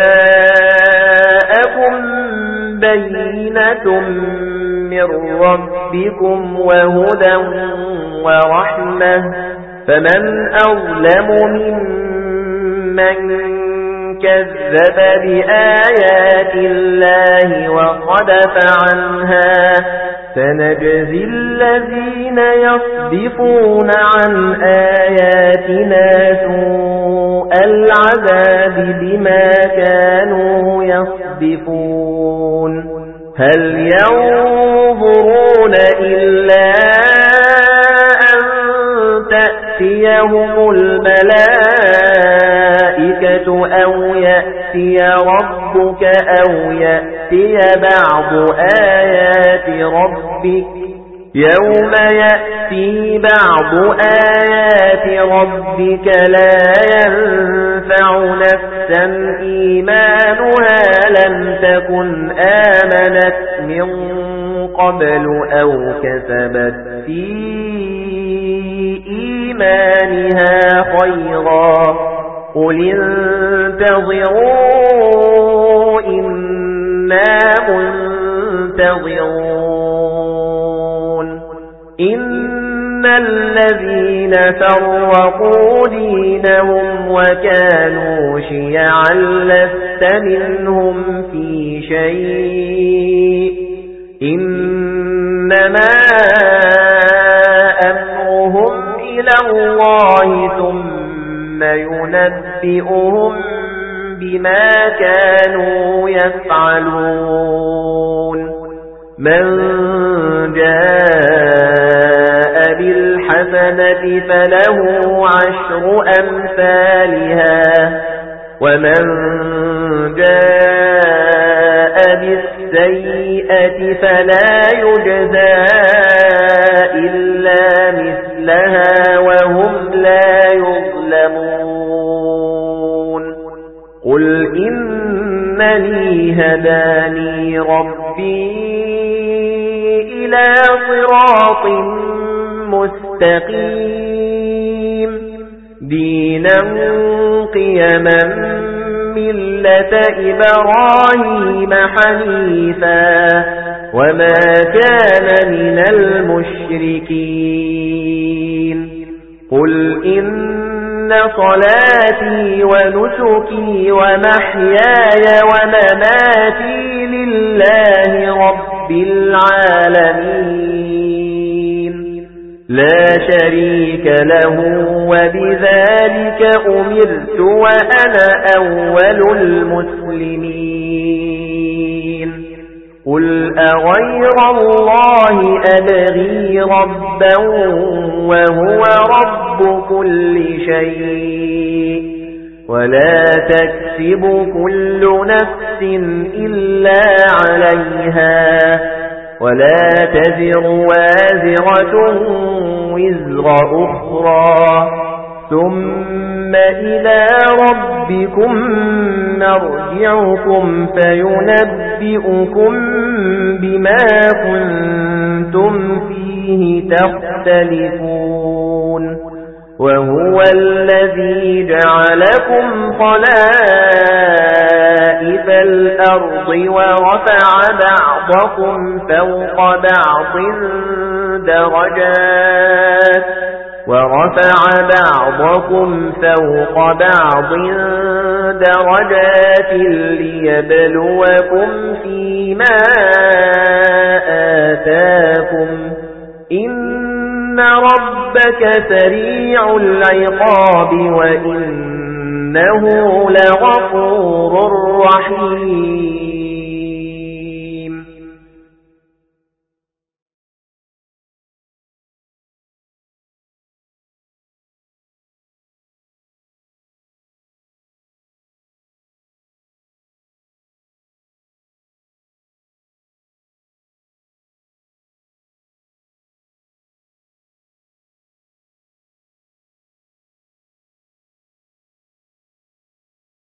جاءكم بينة من ربكم وهدى ورحمة فمن أظلم ممن كذب بآيات الله وصدف عنها سنجزي الذين يصدفون عن آياتنا سوء العذاب بما كانوا يصدفون هل ينظرون إلا أن تأتيهم الملائكة أو يأتي ربك أو يأتي بعض آيات ربك يوم يأتي بعض آيات ربك لا ينفع نفسا إيمانها لم تكن آمنت من قبل أو كسبت في إيمانها خيرا قل انتظروا إنا منتظرون إن الذين فرقوا دينهم وكانوا شيعا لست منهم في شيء إنما أمرهم إلى الله ثم ينبئهم بما كانوا يفعلون من جاء بالحسنة فله عشر أمثالها ومن جاء بالسيئة فلا يجزى إلا مثلها وهم لا يظلمون قل إنني هداني ربي إلى صراط مستقيم دينا قيما ملة إبراهيم حنيفا وما كان من المشركين قل إن صلاتي ونسكي ومحياي ومماتي لله رب العالمين لا شريك له وبذلك أمرت وأنا أول المسلمين قل أغير الله أبغي ربا وهو رب كل شيء ولا تكسب كل نفس إلا عليها ولا تزر وازرة وزر أخرى ثم إلى ربكم مرجعكم فينبئكم بما كنتم فيه تختلفون وهو الذي جعلكم خلائف الأرض ورفع بعضكم فوق بعض درجات ورفع بعضكم فوق بعض درجات ليبلوكم فيما آتاكم إن ربك سريع العقاب وإنه لغفور رحيم